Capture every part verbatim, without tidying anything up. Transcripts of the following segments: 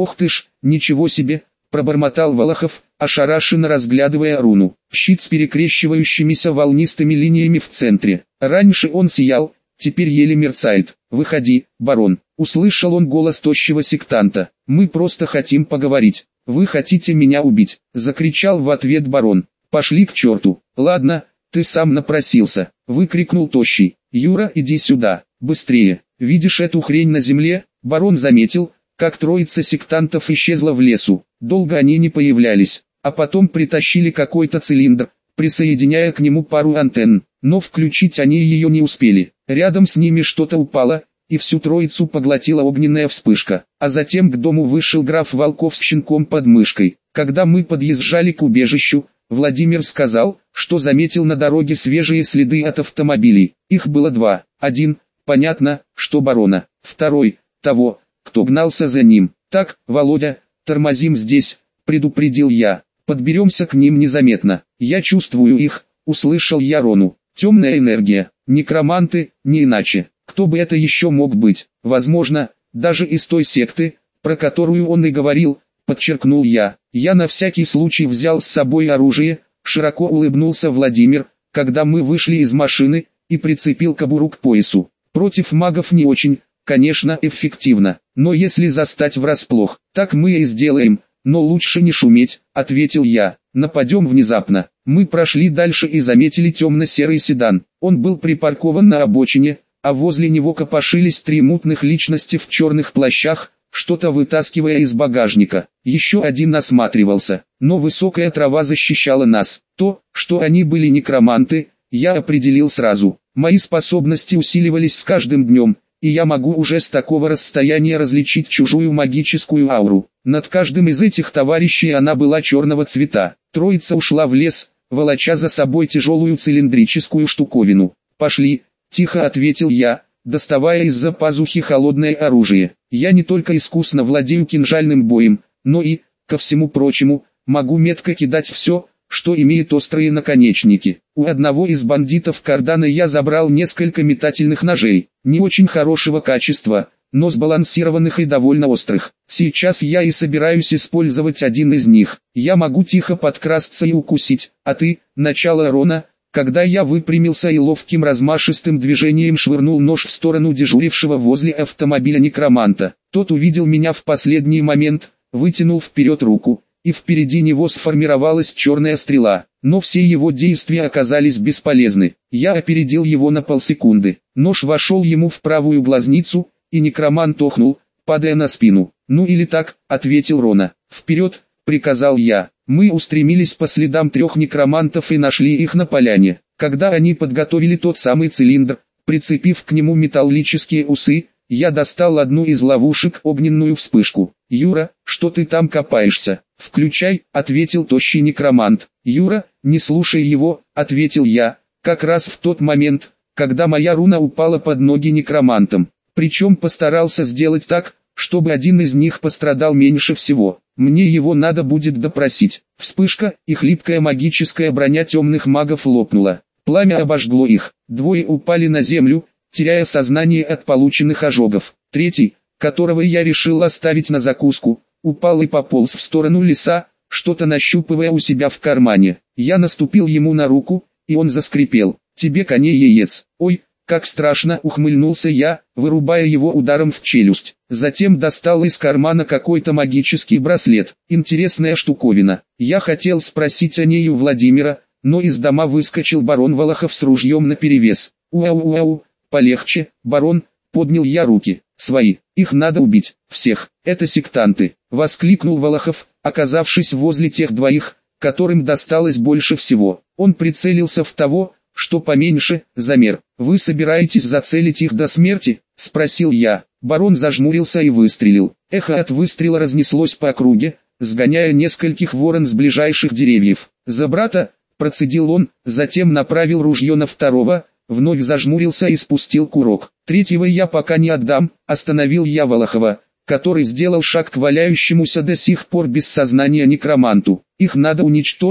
Ох ты ж, ничего себе, пробормотал Волохов, ошарашенно разглядывая руну. Щит с перекрещивающимися волнистыми линиями в центре. Раньше он сиял, теперь еле мерцает. «Выходи, барон», — услышал он голос тощего сектанта. «Мы просто хотим поговорить». «Вы хотите меня убить?» — закричал в ответ барон. «Пошли к черту». «Ладно, ты сам напросился», — выкрикнул тощий. «Юра, иди сюда, быстрее». «Видишь эту хрень на земле?» Барон заметил, как троица сектантов исчезла в лесу. Долго они не появлялись, а потом притащили какой-то цилиндр, присоединяя к нему пару антенн, но включить они ее не успели. Рядом с ними что-то упало, и всю троицу поглотила огненная вспышка, а затем к дому вышел граф Волков с щенком под мышкой. Когда мы подъезжали к убежищу, Владимир сказал, что заметил на дороге свежие следы от автомобилей. Их было два. Один, понятно, что барона, второй, того, кто гнался за ним. «Так, Володя, тормозим здесь», — предупредил я. «Подберемся к ним незаметно». «Я чувствую их», — услышал я Рону. «Темная энергия, некроманты, не иначе. Кто бы это еще мог быть? Возможно, даже из той секты, про которую он и говорил», — подчеркнул я. «Я на всякий случай взял с собой оружие», — широко улыбнулся Владимир, когда мы вышли из машины, и прицепил кобуру к поясу. «Против магов не очень, конечно, эффективно, но если застать врасплох, так мы и сделаем, но лучше не шуметь», — ответил я. «Нападем внезапно». Мы прошли дальше и заметили темно-серый седан. Он был припаркован на обочине, а возле него копошились три мутных личности в черных плащах, что-то вытаскивая из багажника. Еще один осматривался, но высокая трава защищала нас. То, что они были некроманты, я определил сразу. Мои способности усиливались с каждым днем, и я могу уже с такого расстояния различить чужую магическую ауру. Над каждым из этих товарищей она была черного цвета. Троица ушла в лес, волоча за собой тяжелую цилиндрическую штуковину. «Пошли», — тихо ответил я, доставая из-за пазухи холодное оружие. «Я не только искусно владею кинжальным боем, но и, ко всему прочему, могу метко кидать все, что имеет острые наконечники». У одного из бандитов Кардана я забрал несколько метательных ножей, не очень хорошего качества, но сбалансированных и довольно острых. Сейчас я и собираюсь использовать один из них. Я могу тихо подкрасться и укусить, а ты, начало Рона, когда я выпрямился и ловким размашистым движением швырнул нож в сторону дежурившего возле автомобиля некроманта. Тот увидел меня в последний момент, вытянул вперед руку, и впереди него сформировалась черная стрела, но все его действия оказались бесполезны. Я опередил его на полсекунды. Нож вошел ему в правую глазницу, и некромант охнул, падая на спину. «Ну или так», — ответил Рона. «Вперед», — приказал я. Мы устремились по следам трех некромантов и нашли их на поляне. Когда они подготовили тот самый цилиндр, прицепив к нему металлические усы, я достал одну из ловушек, огненную вспышку. «Юра, что ты там копаешься?» «Включай», — ответил тощий некромант. «Юра, не слушай его», — ответил я, как раз в тот момент, когда моя руна упала под ноги некромантам. Причем постарался сделать так, чтобы один из них пострадал меньше всего. Мне его надо будет допросить. Вспышка, и хлипкая магическая броня темных магов лопнула. Пламя обожгло их. Двое упали на землю, теряя сознание от полученных ожогов. Третий, которого я решил оставить на закуску, упал и пополз в сторону леса, что-то нащупывая у себя в кармане. Я наступил ему на руку, и он заскрипел. «Тебе коней яец». «Ой, как страшно», — ухмыльнулся я, вырубая его ударом в челюсть. Затем достал из кармана какой-то магический браслет. Интересная штуковина. Я хотел спросить о ней у Владимира, но из дома выскочил барон Волохов с ружьем наперевес. «Уау-уау, полегче, барон», — поднял я руки. «Свои, их надо убить, всех, это сектанты», — воскликнул Волохов, оказавшись возле тех двоих, которым досталось больше всего. Он прицелился в того, что поменьше, замер. «Вы собираетесь зацелить их до смерти?» — спросил я. Барон зажмурился и выстрелил. Эхо от выстрела разнеслось по округе, сгоняя нескольких ворон с ближайших деревьев. «За брата!» — процедил он, затем направил ружье на второго, вновь зажмурился и спустил курок. «Третьего я пока не отдам», — остановил я Волохова, который сделал шаг к валяющемуся до сих пор без сознания некроманту. «Их надо уничтожить,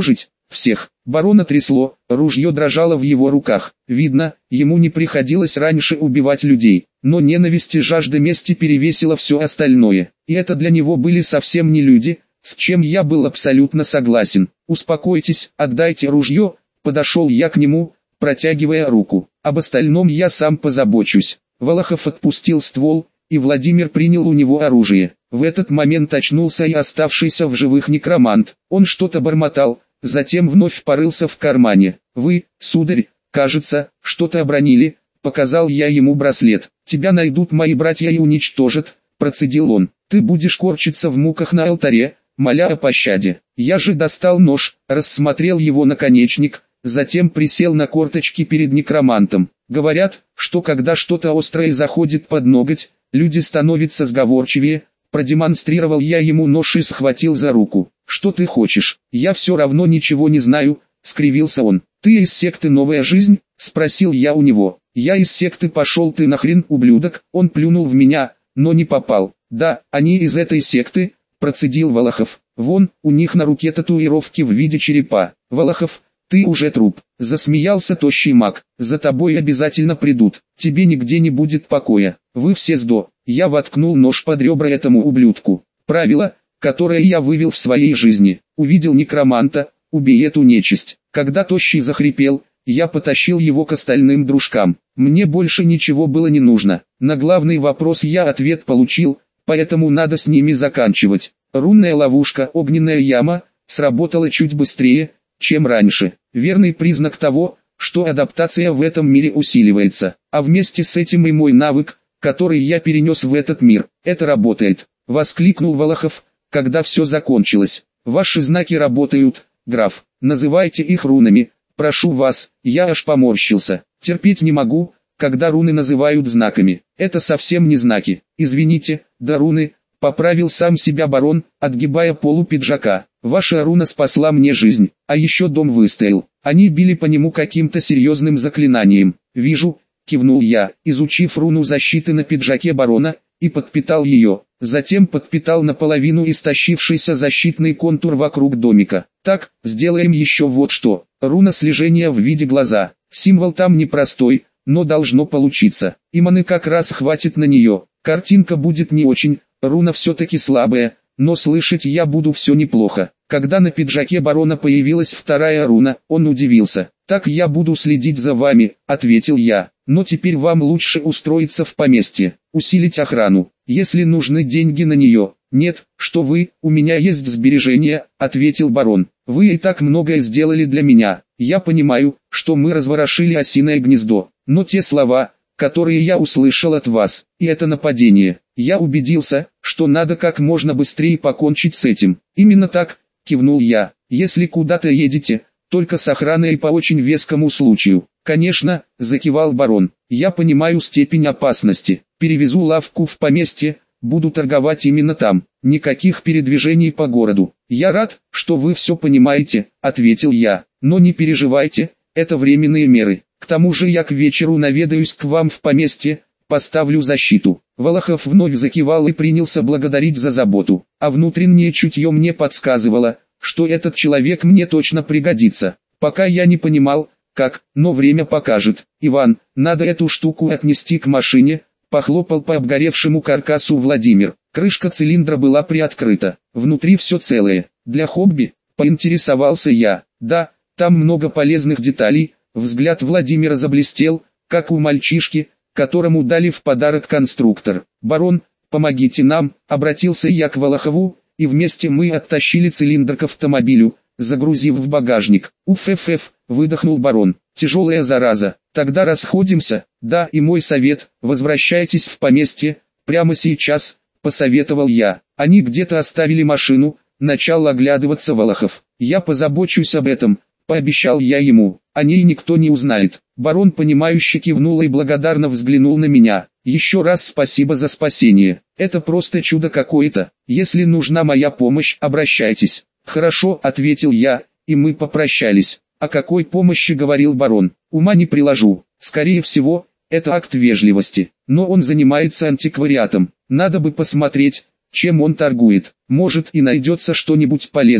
всех. Барона трясло, ружье дрожало в его руках. Видно, ему не приходилось раньше убивать людей, но ненависть и жажда мести перевесила все остальное. И это для него были совсем не люди, с чем я был абсолютно согласен. «Успокойтесь, отдайте ружье», подошел я к нему, протягивая руку. «Об остальном я сам позабочусь». Волохов отпустил ствол, и Владимир принял у него оружие. В этот момент очнулся и оставшийся в живых некромант. Он что-то бормотал, затем вновь порылся в кармане. «Вы, сударь, кажется, что-то обронили», — показал я ему браслет. «Тебя найдут мои братья и уничтожат», — процедил он. «Ты будешь корчиться в муках на алтаре, моля о пощаде». Я же достал нож, рассмотрел его наконечник, затем присел на корточки перед некромантом. Говорят, что когда что-то острое заходит под ноготь, люди становятся сговорчивее. Продемонстрировал я ему нож и схватил за руку. «Что ты хочешь? Я все равно ничего не знаю», — скривился он. «Ты из секты «Новая жизнь»?» — спросил я у него. «Я из секты «Пошел ты нахрен, ублюдок», он плюнул в меня, но не попал. «Да, они из этой секты», — процедил Волохов. «Вон, у них на руке татуировки в виде черепа». «Волохов, ты уже труп», — засмеялся тощий маг. «За тобой обязательно придут, тебе нигде не будет покоя. Вы все сдо». Я воткнул нож под ребра этому ублюдку. Правило, которое я вывел в своей жизни. Увидел некроманта, убей эту нечисть. Когда тощий захрипел, я потащил его к остальным дружкам. Мне больше ничего было не нужно. На главный вопрос я ответ получил, поэтому надо с ними заканчивать. Рунная ловушка «Огненная яма» сработала чуть быстрее, чем раньше. Верный признак того, что адаптация в этом мире усиливается. А вместе с этим и мой навык, который я перенес в этот мир. «Это работает», — воскликнул Волохов, когда все закончилось. «Ваши знаки работают, граф, называйте их рунами, прошу вас». Я аж поморщился. Терпеть не могу, когда руны называют знаками. Это совсем не знаки. «Извините, да руны», — поправил сам себя барон, отгибая полу пиджака. «Ваша руна спасла мне жизнь, а еще дом выстоял. Они били по нему каким-то серьезным заклинанием». «Вижу», — кивнул я, изучив руну защиты на пиджаке барона, и подпитал ее. Затем подпитал наполовину истощившийся защитный контур вокруг домика. «Так, сделаем еще вот что. Руна слежения в виде глаза. Символ там непростой, но должно получиться. И маны как раз хватит на нее. Картинка будет не очень, руна все-таки слабая, но слышать я буду все неплохо». Когда на пиджаке барона появилась вторая руна, он удивился. «Так я буду следить за вами», — ответил я. «Но теперь вам лучше устроиться в поместье, усилить охрану, если нужны деньги на нее». «Нет, что вы, у меня есть сбережения», — ответил барон. «Вы и так многое сделали для меня. Я понимаю, что мы разворошили осиное гнездо, но те слова, которые я услышал от вас, и это нападение, я убедился, что надо как можно быстрее покончить с этим». «Именно так», — кивнул я. «Если куда-то едете, только с охраной по очень вескому случаю». «Конечно», — закивал барон. «Я понимаю степень опасности. Перевезу лавку в поместье, буду торговать именно там. Никаких передвижений по городу». «Я рад, что вы все понимаете», — ответил я. «Но не переживайте, это временные меры. К тому же я к вечеру наведаюсь к вам в поместье, поставлю защиту». Волохов вновь закивал и принялся благодарить за заботу, а внутреннее чутье мне подсказывало, что этот человек мне точно пригодится. Пока я не понимал, как, но время покажет. «Иван, надо эту штуку отнести к машине», — похлопал по обгоревшему каркасу Владимир. Крышка цилиндра была приоткрыта, внутри все целое. «Для хобби?» — поинтересовался я. «Да, там много полезных деталей». Взгляд Владимира заблестел, как у мальчишки, которому дали в подарок конструктор. «Барон, помогите нам», — обратился я к Волохову, и вместе мы оттащили цилиндр к автомобилю, загрузив в багажник. «Уф-ф-ф», — выдохнул барон, — «тяжелая зараза». «Тогда расходимся». «Да, и мой совет, возвращайтесь в поместье, прямо сейчас», — посоветовал я. Они где-то оставили машину, начал оглядываться Волохов. «Я позабочусь об этом», — пообещал я ему. «О ней никто не узнает». Барон понимающе кивнул и благодарно взглянул на меня. «Еще раз спасибо за спасение. Это просто чудо какое-то. Если нужна моя помощь, обращайтесь». «Хорошо», — ответил я, и мы попрощались. «О какой помощи?» — говорил барон. «Ума не приложу. Скорее всего, это акт вежливости. Но он занимается антиквариатом. Надо бы посмотреть, чем он торгует. Может и найдется что-нибудь полезное».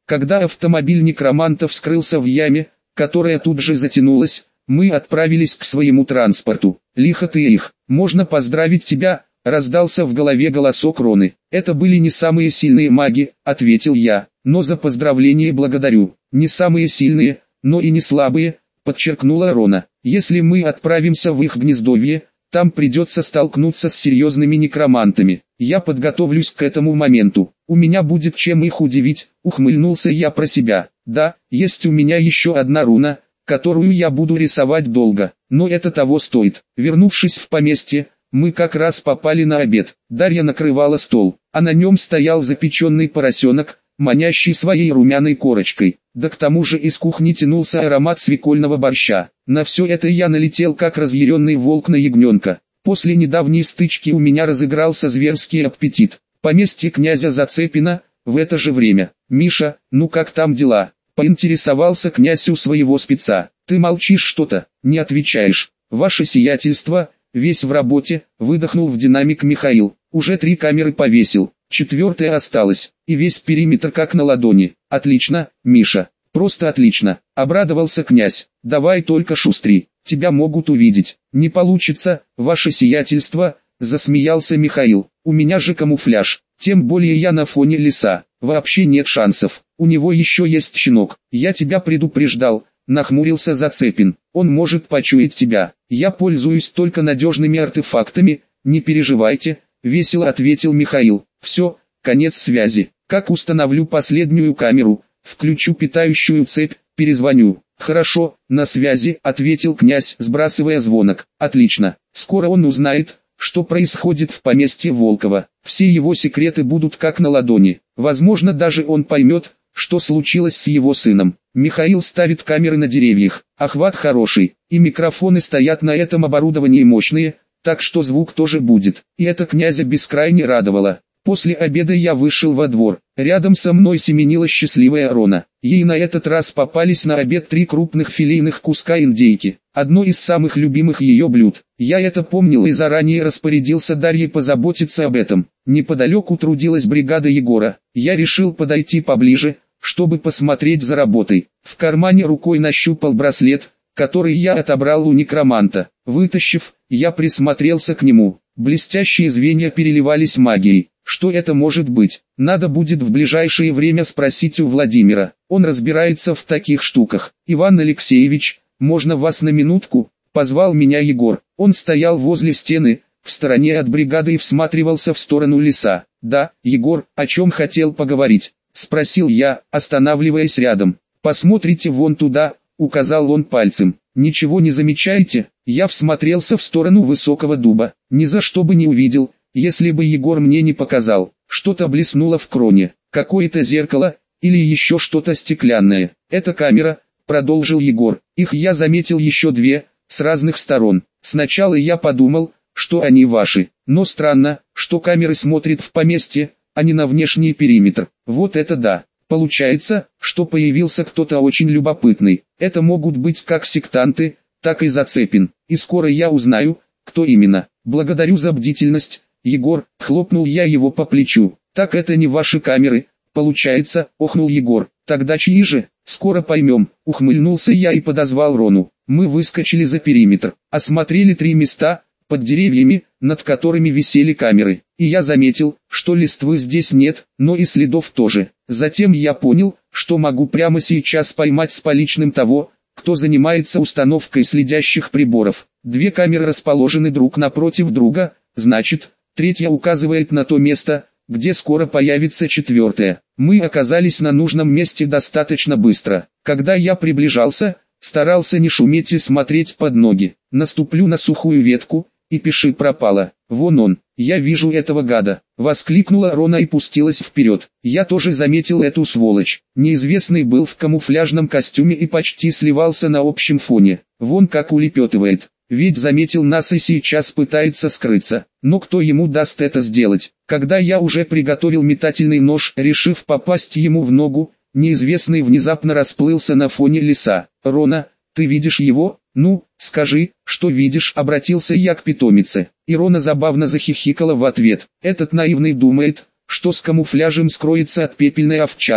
Когда автомобиль некромантов скрылся в яме, которая тут же затянулась, мы отправились к своему транспорту. «Лихо ты их, можно поздравить тебя», — раздался в голове голосок Роны. «Это были не самые сильные маги», — ответил я, — «но за поздравление благодарю». «Не самые сильные, но и не слабые», — подчеркнула Рона. «Если мы отправимся в их гнездовье, там придется столкнуться с серьезными некромантами. Я подготовлюсь к этому моменту. У меня будет чем их удивить», — ухмыльнулся я про себя. «Да, есть у меня еще одна руна, которую я буду рисовать долго, но это того стоит». Вернувшись в поместье, мы как раз попали на обед. Дарья накрывала стол, а на нем стоял запеченный поросенок, манящий своей румяной корочкой. Да к тому же из кухни тянулся аромат свекольного борща. На все это я налетел как разъяренный волк на ягненка. После недавней стычки у меня разыгрался зверский аппетит. Поместье князя Зацепина, в это же время. «Миша, ну как там дела?» — поинтересовался князь у своего спеца. «Ты молчишь что-то, не отвечаешь. Ваше сиятельство, весь в работе», — выдохнул в динамик Михаил. «Уже три камеры повесил, четвертая осталась, и весь периметр как на ладони». «Отлично, Миша, просто отлично», — обрадовался князь. «Давай только шустри, тебя могут увидеть». «Не получится, ваше сиятельство», — засмеялся Михаил. «У меня же камуфляж, тем более я на фоне леса, вообще нет шансов. У него еще есть щенок, я тебя предупреждал», — нахмурился Зацепин. «Он может почуять тебя. Я пользуюсь только надежными артефактами, не переживайте», — весело ответил Михаил. «Все, конец связи. Как установлю последнюю камеру, включу питающую цепь, перезвоню». «Хорошо, на связи», — ответил князь, сбрасывая звонок. «Отлично. Скоро он узнает, что происходит в поместье Волкова. Все его секреты будут как на ладони. Возможно, даже он поймет, что случилось с его сыном». Михаил ставит камеры на деревьях. Охват хороший, и микрофоны стоят на этом оборудовании мощные, так что звук тоже будет. И это князя бескрайне радовало. После обеда я вышел во двор. Рядом со мной семенила счастливая Рона. Ей на этот раз попались на обед три крупных филейных куска индейки. Одно из самых любимых ее блюд. Я это помнил и заранее распорядился Дарье позаботиться об этом. Неподалеку трудилась бригада Егора. Я решил подойти поближе, чтобы посмотреть за работой. В кармане рукой нащупал браслет, который я отобрал у некроманта. Вытащив, я присмотрелся к нему. Блестящие звенья переливались магией. Что это может быть? Надо будет в ближайшее время спросить у Владимира. Он разбирается в таких штуках. «Иван Алексеевич, можно вас на минутку?» — позвал меня Егор. Он стоял возле стены, в стороне от бригады и всматривался в сторону леса. «Да, Егор, о чем хотел поговорить?» — спросил я, останавливаясь рядом. «Посмотрите вон туда», — указал он пальцем. «Ничего не замечаете?» Я всмотрелся в сторону высокого дуба. Ни за что бы не увидел, если бы Егор мне не показал. Что-то блеснуло в кроне, какое-то зеркало, или еще что-то стеклянное. «Это камера», — продолжил Егор. «Их я заметил еще две, с разных сторон. Сначала я подумал, что они ваши, но странно, что камеры смотрят в поместье, а не на внешний периметр. Вот это да. Получается, что появился кто-то очень любопытный. Это могут быть как сектанты, так и Зацепин. И скоро я узнаю, кто именно. Благодарю за бдительность, Егор», — хлопнул я его по плечу. «Так это не ваши камеры, получается», — охнул Егор. «Тогда чьи же? Скоро поймем», — ухмыльнулся я и подозвал Рону. Мы выскочили за периметр, осмотрели три места, под деревьями, над которыми висели камеры. И я заметил, что листвы здесь нет, но и следов тоже. Затем я понял, что могу прямо сейчас поймать с поличным того, кто занимается установкой следящих приборов. Две камеры расположены друг напротив друга, значит, третья указывает на то место, где скоро появится четвертая. Мы оказались на нужном месте достаточно быстро. Когда я приближался, старался не шуметь и смотреть под ноги. Наступлю на сухую ветку, и пиши пропало. «Вон он, я вижу этого гада», — воскликнула Рона и пустилась вперед. Я тоже заметил эту сволочь. Неизвестный был в камуфляжном костюме и почти сливался на общем фоне. Вон как улепетывает. Ведь заметил нас и сейчас пытается скрыться. Но кто ему даст это сделать? Когда я уже приготовил метательный нож, решив попасть ему в ногу, неизвестный внезапно расплылся на фоне леса. «Рона, ты видишь его?» «Ну, скажи, что видишь», — обратился я к питомице. И Рона забавно захихикала в ответ. «Этот наивный думает, что с камуфляжем скроется от пепельной овчарки.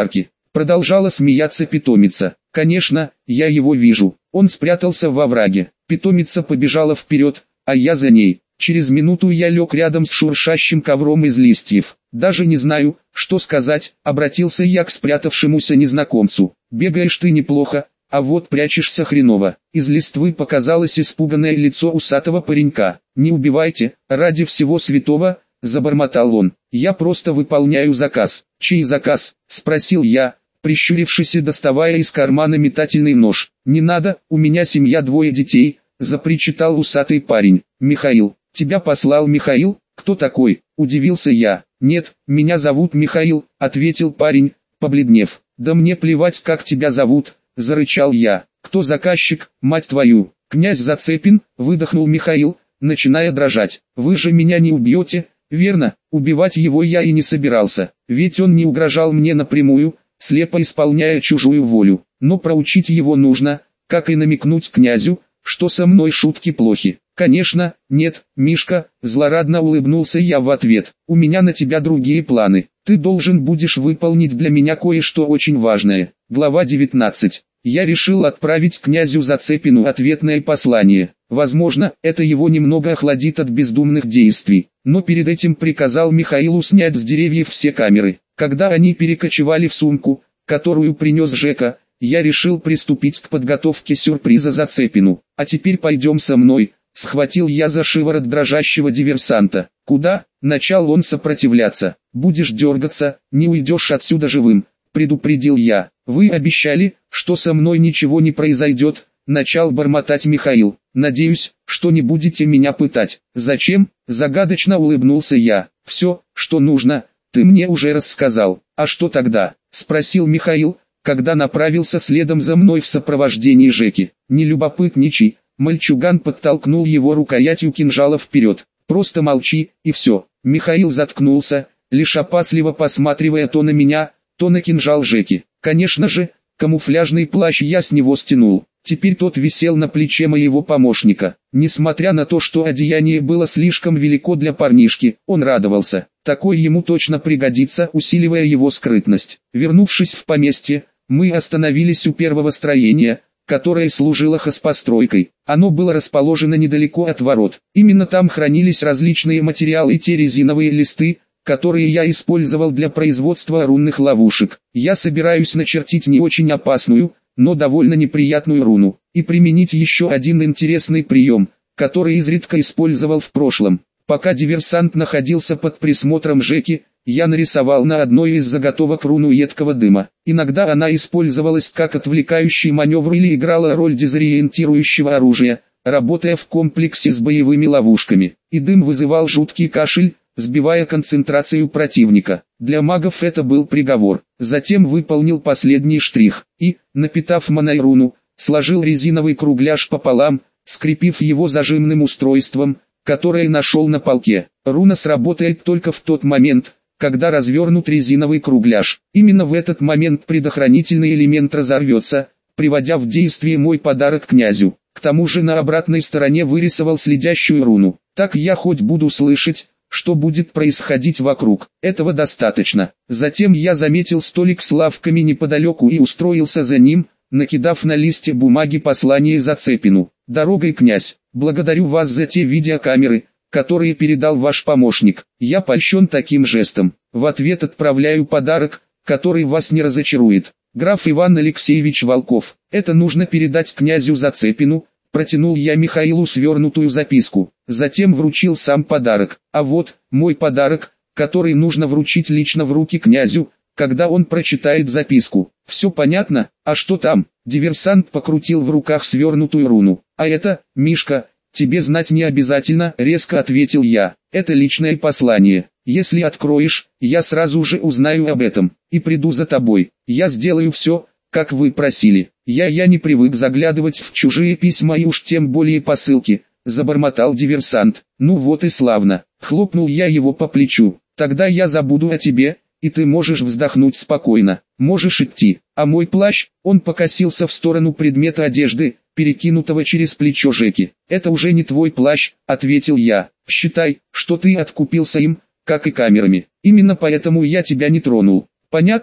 Продолжала смеяться питомица. Конечно, я его вижу. Он спрятался во овраге. Питомица побежала вперед, а я за ней. Через минуту я лег рядом с шуршащим ковром из листьев. Даже не знаю, что сказать, обратился я к спрятавшемуся незнакомцу. Бегаешь ты неплохо, а вот прячешься хреново. Из листвы показалось испуганное лицо усатого паренька. Не убивайте, ради всего святого, забормотал он. Я просто выполняю заказ. Чей заказ? Спросил я, прищурившись и доставая из кармана метательный нож. Не надо, у меня семья, двое детей, запричитал усатый парень. Михаил, тебя послал Михаил? Кто такой? Удивился я. Нет, меня зовут Михаил, ответил парень, побледнев. Да мне плевать, как тебя зовут, зарычал я. Кто заказчик, мать твою? Князь Зацепин, выдохнул Михаил, начиная дрожать. Вы же меня не убьете, верно? Убивать его я и не собирался, ведь он не угрожал мне напрямую, слепо исполняя чужую волю. Но проучить его нужно, как и намекнуть князю, что со мной шутки плохи. Конечно, нет, Мишка, злорадно улыбнулся я в ответ. У меня на тебя другие планы. Ты должен будешь выполнить для меня кое-что очень важное. Глава девятнадцать. Я решил отправить князю Зацепину ответное послание. Возможно, это его немного охладит от бездумных действий. Но перед этим приказал Михаилу снять с деревьев все камеры. Когда они перекочевали в сумку, которую принес Жека, я решил приступить к подготовке сюрприза Зацепину. А теперь пойдем со мной. Схватил я за шиворот дрожащего диверсанта. Куда? Начал он сопротивляться. Будешь дергаться, не уйдешь отсюда живым, предупредил я. Вы обещали, что со мной ничего не произойдет, начал бормотать Михаил. Надеюсь, что не будете меня пытать. Зачем? Загадочно улыбнулся я. Все, что нужно, ты мне уже рассказал. А что тогда? Спросил Михаил, когда направился следом за мной в сопровождении Жеки. Не любопытничай. Мальчуган подтолкнул его рукоятью кинжала вперед. Просто молчи, и все. Михаил заткнулся, лишь опасливо посматривая то на меня, то на кинжал Жеки. Конечно же, камуфляжный плащ я с него стянул. Теперь тот висел на плече моего помощника. Несмотря на то, что одеяние было слишком велико для парнишки, он радовался. Такой ему точно пригодится, усиливая его скрытность. Вернувшись в поместье, мы остановились у первого строения, которое служило хозпостройкой. Оно было расположено недалеко от ворот. Именно там хранились различные материалы и те резиновые листы, которые я использовал для производства рунных ловушек. Я собираюсь начертить не очень опасную, но довольно неприятную руну, и применить еще один интересный прием, который изредка использовал в прошлом. Пока диверсант находился под присмотром Жеки, я нарисовал на одной из заготовок руну едкого дыма. Иногда она использовалась как отвлекающий маневр или играла роль дезориентирующего оружия, работая в комплексе с боевыми ловушками. И дым вызывал жуткий кашель, сбивая концентрацию противника. Для магов это был приговор. Затем выполнил последний штрих и, напитав маной руну, сложил резиновый кругляш пополам, скрепив его зажимным устройством, которое нашел на полке. Руна сработает только в тот момент, когда развернут резиновый кругляш. Именно в этот момент предохранительный элемент разорвется, приводя в действие мой подарок князю. К тому же на обратной стороне вырисовал следящую руну. Так я хоть буду слышать, что будет происходить вокруг. Этого достаточно. Затем я заметил столик с лавками неподалеку и устроился за ним, накидав на листе бумаги послание Зацепину. «Дорогой, князь, благодарю вас за те видеокамеры, которые передал ваш помощник. Я польщен таким жестом. В ответ отправляю подарок, который вас не разочарует. Граф Иван Алексеевич Волков. Это нужно передать князю Зацепину». Протянул я Михаилу свернутую записку. Затем вручил сам подарок. А вот, мой подарок, который нужно вручить лично в руки князю, когда он прочитает записку. Все понятно? А что там? Диверсант покрутил в руках свернутую руну. А это, Мишка, тебе знать не обязательно, резко ответил я. Это личное послание. Если откроешь, я сразу же узнаю об этом, и приду за тобой. Я сделаю все, как вы просили. Я я не привык заглядывать в чужие письма и уж тем более посылки, забормотал диверсант. Ну вот и славно. Хлопнул я его по плечу. Тогда я забуду о тебе, и ты можешь вздохнуть спокойно. Можешь идти. А мой плащ, он покосился в сторону предмета одежды, перекинутого через плечо Жеки. Это уже не твой плащ, ответил я. Считай, что ты откупился им, как и камерами. Именно поэтому я тебя не тронул. Понятно?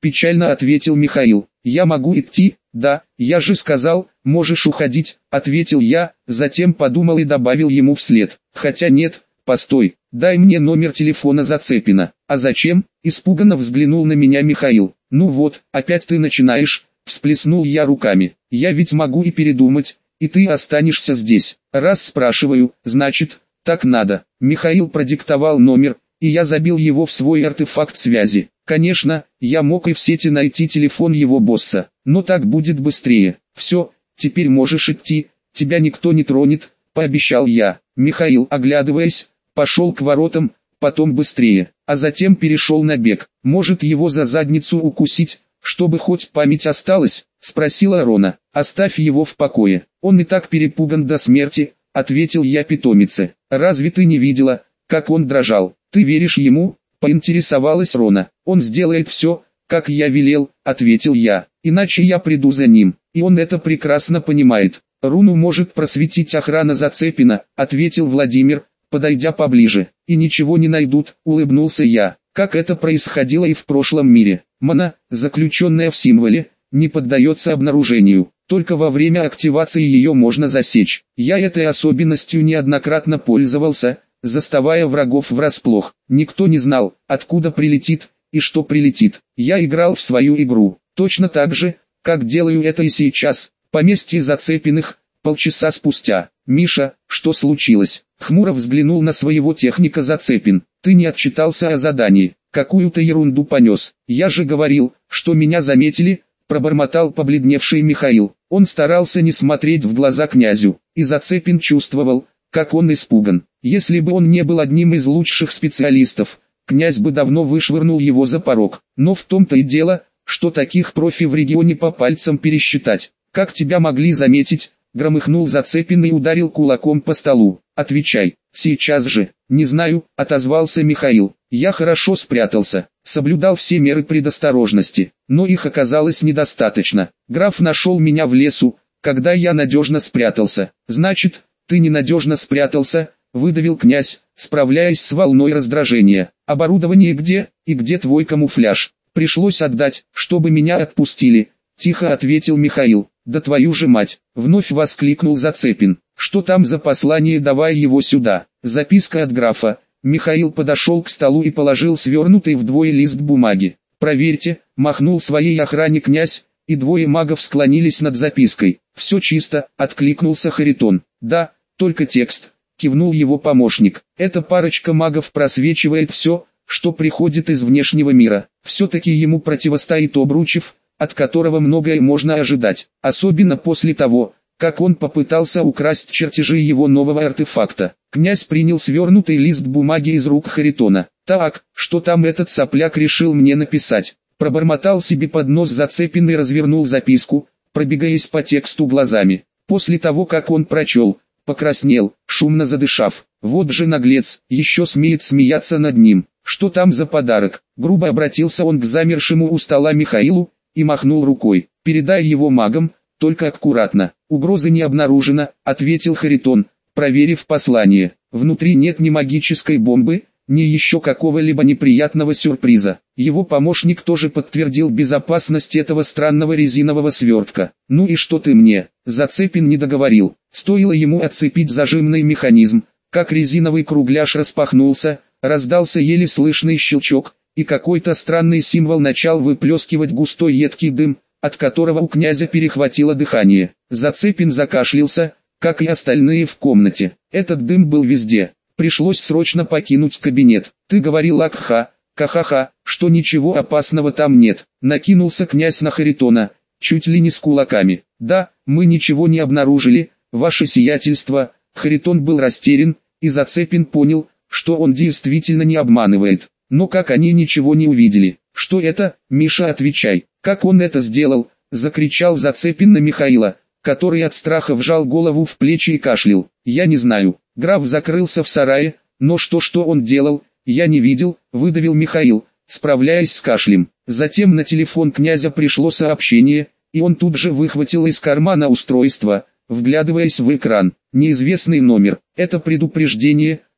печально ответил Михаил. Я могу идти? Да, я же сказал, можешь уходить, ответил я, затем подумал и добавил ему вслед. Хотя нет, постой, дай мне номер телефона Зацепина. А зачем? Испуганно взглянул на меня Михаил. Ну вот, опять ты начинаешь, всплеснул я руками. Я ведь могу и передумать, и ты останешься здесь. Раз спрашиваю, значит, так надо. Михаил продиктовал номер, и я забил его в свой артефакт связи. Конечно, я мог и в сети найти телефон его босса, но так будет быстрее. Все, теперь можешь идти, тебя никто не тронет, пообещал я. Михаил, оглядываясь, пошел к воротам, потом быстрее, а затем перешел на бег. Может его за задницу укусить, чтобы хоть память осталась, спросила Рона. Оставь его в покое, он и так перепуган до смерти, ответил я питомице. Разве ты не видела, как он дрожал? Ты веришь ему? Поинтересовалась Рона. Он сделает все, как я велел, ответил я, иначе я приду за ним, и он это прекрасно понимает. Руну может просветить охрана Зацепина, ответил Владимир, подойдя поближе. И ничего не найдут, улыбнулся я, как это происходило и в прошлом мире. Мана, заключенная в символе, не поддается обнаружению, только во время активации ее можно засечь. Я этой особенностью неоднократно пользовался, заставая врагов врасплох. Никто не знал, откуда прилетит, и что прилетит. Я играл в свою игру, точно так же, как делаю это и сейчас. Поместье Зацепиных, полчаса спустя. Миша, что случилось? Хмуро взглянул на своего техника Зацепин. Ты не отчитался о задании, какую-то ерунду понес. Я же говорил, что меня заметили, пробормотал побледневший Михаил. Он старался не смотреть в глаза князю, и Зацепин чувствовал, как он испуган. Если бы он не был одним из лучших специалистов, князь бы давно вышвырнул его за порог. Но в том-то и дело, что таких профи в регионе по пальцам пересчитать. Как тебя могли заметить? Громыхнул Зацепин и ударил кулаком по столу. Отвечай, сейчас же. Не знаю, отозвался Михаил. Я хорошо спрятался, соблюдал все меры предосторожности, но их оказалось недостаточно. Граф нашел меня в лесу, когда я надежно спрятался. Значит, ты ненадежно спрятался, выдавил князь, справляясь с волной раздражения. Оборудование где, и где твой камуфляж? Пришлось отдать, чтобы меня отпустили, тихо ответил Михаил. Да твою же мать, вновь воскликнул Зацепин. Что там за послание, давай его сюда. Записка от графа. Михаил подошел к столу и положил свернутый вдвое лист бумаги. Проверьте, махнул своей охране князь, и двое магов склонились над запиской. Все чисто, откликнулся Харитон. Да, только текст, кивнул его помощник. Эта парочка магов просвечивает все, что приходит из внешнего мира. Все-таки ему противостоит Обручев, от которого многое можно ожидать, особенно после того, как он попытался украсть чертежи его нового артефакта. Князь принял свернутый лист бумаги из рук Харитона. Так, что там этот сопляк решил мне написать? Пробормотал себе под нос Зацепин и развернул записку, пробегаясь по тексту глазами. После того, как он прочел, покраснел, шумно задышав. Вот же наглец, еще смеет смеяться над ним. Что там за подарок? Грубо обратился он к замершему у стола Михаилу и махнул рукой. Передай его магам, только аккуратно. Угрозы не обнаружено, ответил Харитон, проверив послание. Внутри нет ни магической бомбы, ни еще какого-либо неприятного сюрприза. Его помощник тоже подтвердил безопасность этого странного резинового свертка. Ну и что ты мне? Зацепин не договорил. Стоило ему отцепить зажимный механизм, как резиновый кругляш распахнулся, раздался еле слышный щелчок, и какой-то странный символ начал выплескивать густой едкий дым, от которого у князя перехватило дыхание. Зацепин закашлялся, как и остальные в комнате. Этот дым был везде. Пришлось срочно покинуть кабинет. Ты говорил акха, кахаха, что ничего опасного там нет. Накинулся князь на Харитона, чуть ли не с кулаками. Да, мы ничего не обнаружили, ваше сиятельство. Харитон был растерян, и Зацепин понял, что он действительно не обманывает. Но как они ничего не увидели? Что это, Миша, отвечай. Как он это сделал? Закричал Зацепин на Михаила, который от страха вжал голову в плечи и кашлял. Я не знаю. Граф закрылся в сарае, но что-что он делал, я не видел, выдавил Михаил, справляясь с кашлем. Затем на телефон князя пришло сообщение, и он тут же выхватил из кармана устройство, вглядываясь в экран. Неизвестный номер. Это предупреждение,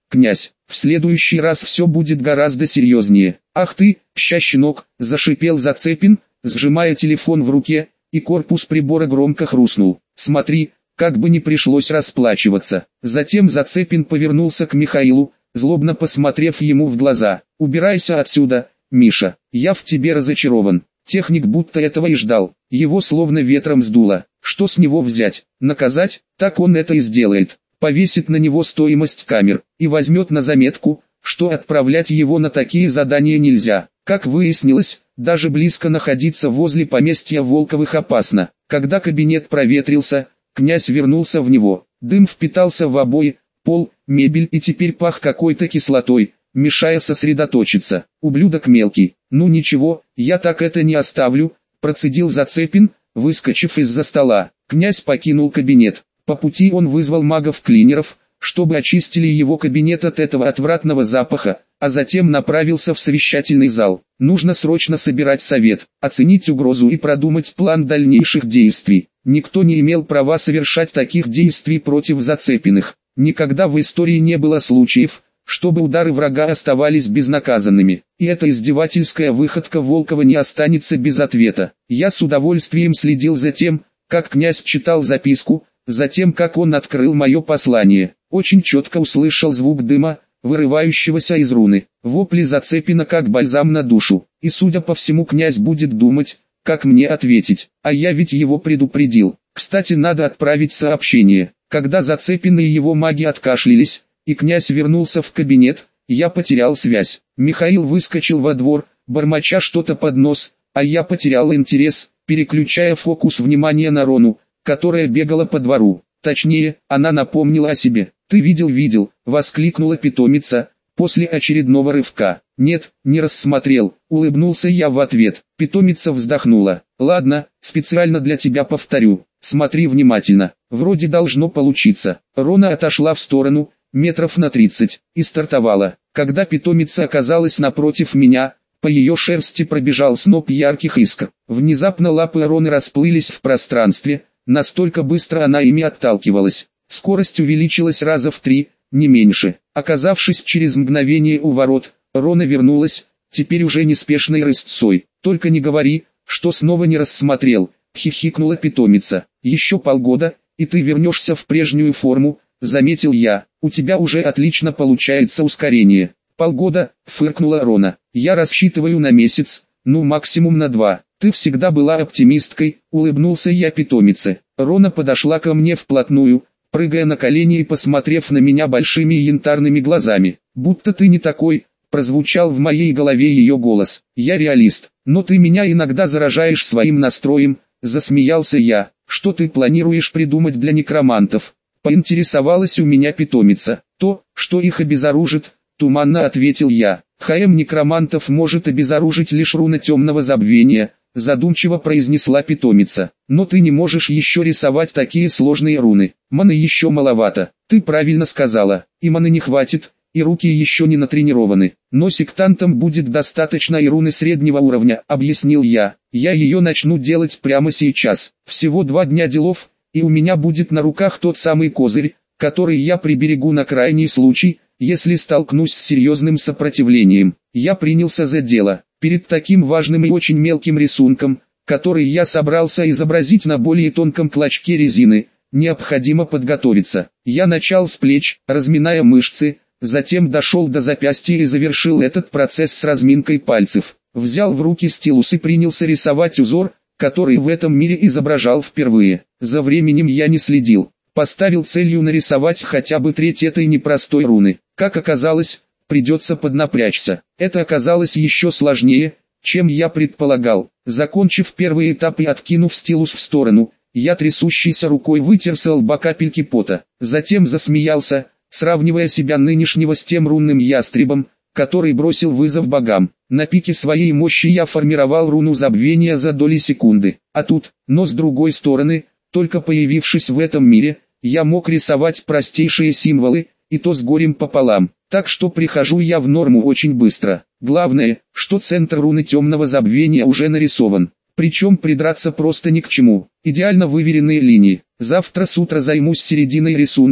князь, в следующий раз все будет гораздо серьезнее. Ах ты, ща щенок, зашипел Зацепин, сжимая телефон в руке, и корпус прибора громко хрустнул. Смотри, как бы не пришлось расплачиваться. Затем Зацепин повернулся к Михаилу, злобно посмотрев ему в глаза. Убирайся отсюда, Миша, я в тебе разочарован. Техник будто этого и ждал. Его словно ветром сдуло. Что с него взять? Наказать? Так он это и сделает. Повесит на него стоимость камер и возьмет на заметку, что отправлять его на такие задания нельзя. Как выяснилось, даже близко находиться возле поместья Волковых опасно. Когда кабинет проветрился, князь вернулся в него. Дым впитался в обои, пол, мебель и теперь пах какой-то кислотой, мешая сосредоточиться. Ублюдок мелкий. Ну ничего, я так это не оставлю, процедил Зацепин, выскочив из-за стола. Князь покинул кабинет. По пути он вызвал магов-клинеров, чтобы очистили его кабинет от этого отвратного запаха, а затем направился в совещательный зал. Нужно срочно собирать совет, оценить угрозу и продумать план дальнейших действий. Никто не имел права совершать таких действий против Зацепиных. Никогда в истории не было случаев, чтобы удары врага оставались безнаказанными. И эта издевательская выходка Волкова не останется без ответа. Я с удовольствием следил за тем, как князь читал записку, затем как он открыл мое послание. Очень четко услышал звук дыма, вырывающегося из руны. Вопли Зацепина как бальзам на душу. И судя по всему князь будет думать, как мне ответить. А я ведь его предупредил. Кстати, надо отправить сообщение. Когда Зацепин и его маги откашлялись, и князь вернулся в кабинет, я потерял связь. Михаил выскочил во двор, бормоча что-то под нос, а я потерял интерес, переключая фокус внимания на Рону, которая бегала по двору. Точнее, она напомнила о себе. «Ты видел, видел», — воскликнула питомица, после очередного рывка. «Нет, не рассмотрел», — улыбнулся я в ответ. Питомица вздохнула. «Ладно, специально для тебя повторю. Смотри внимательно. Вроде должно получиться». Рона отошла в сторону, метров на тридцать, и стартовала. Когда питомица оказалась напротив меня, по ее шерсти пробежал сноп ярких искр. Внезапно лапы Роны расплылись в пространстве, настолько быстро она ими отталкивалась. Скорость увеличилась раза в три, не меньше. Оказавшись через мгновение у ворот, Рона вернулась, теперь уже неспешной рысцой. «Только не говори, что снова не рассмотрел», — хихикнула питомица. «Еще полгода, и ты вернешься в прежнюю форму», — заметил я. «У тебя уже отлично получается ускорение». «Полгода», — фыркнула Рона. «Я рассчитываю на месяц, ну максимум на два». «Ты всегда была оптимисткой», — улыбнулся я питомице. Рона подошла ко мне вплотную, прыгая на колени и посмотрев на меня большими янтарными глазами. «Будто ты не такой», — прозвучал в моей голове ее голос. «Я реалист, но ты меня иногда заражаешь своим настроем», — засмеялся я. «Что ты планируешь придумать для некромантов?» — поинтересовалась у меня питомица. «То, что их обезоружит», — туманно ответил я. «ХМ некромантов может обезоружить лишь руна темного забвения», — задумчиво произнесла питомица. «Но ты не можешь еще рисовать такие сложные руны. Маны еще маловато». «Ты правильно сказала, и маны не хватит, и руки еще не натренированы. Но сектантам будет достаточно и руны среднего уровня», — объяснил я. «Я ее начну делать прямо сейчас. Всего два дня делов, и у меня будет на руках тот самый козырь, который я приберегу на крайний случай, если столкнусь с серьезным сопротивлением». Я принялся за дело. Перед таким важным и очень мелким рисунком, который я собрался изобразить на более тонком клочке резины, необходимо подготовиться. Я начал с плеч, разминая мышцы, затем дошел до запястья и завершил этот процесс с разминкой пальцев. Взял в руки стилус и принялся рисовать узор, который в этом мире изображал впервые. За временем я не следил. Поставил целью нарисовать хотя бы треть этой непростой руны. Как оказалось, придется поднапрячься. Это оказалось еще сложнее, чем я предполагал. Закончив первый этап и откинув стилус в сторону, я трясущейся рукой вытер с лба капельки пота. Затем засмеялся, сравнивая себя нынешнего с тем рунным ястребом, который бросил вызов богам. На пике своей мощи я формировал руну забвения за доли секунды. А тут, но с другой стороны, только появившись в этом мире, я мог рисовать простейшие символы, и то с горем пополам. Так что прихожу я в норму очень быстро. Главное, что центр руны темного забвения уже нарисован. Причем придраться просто ни к чему. Идеально выверенные линии. Завтра с утра займусь серединой рисунка,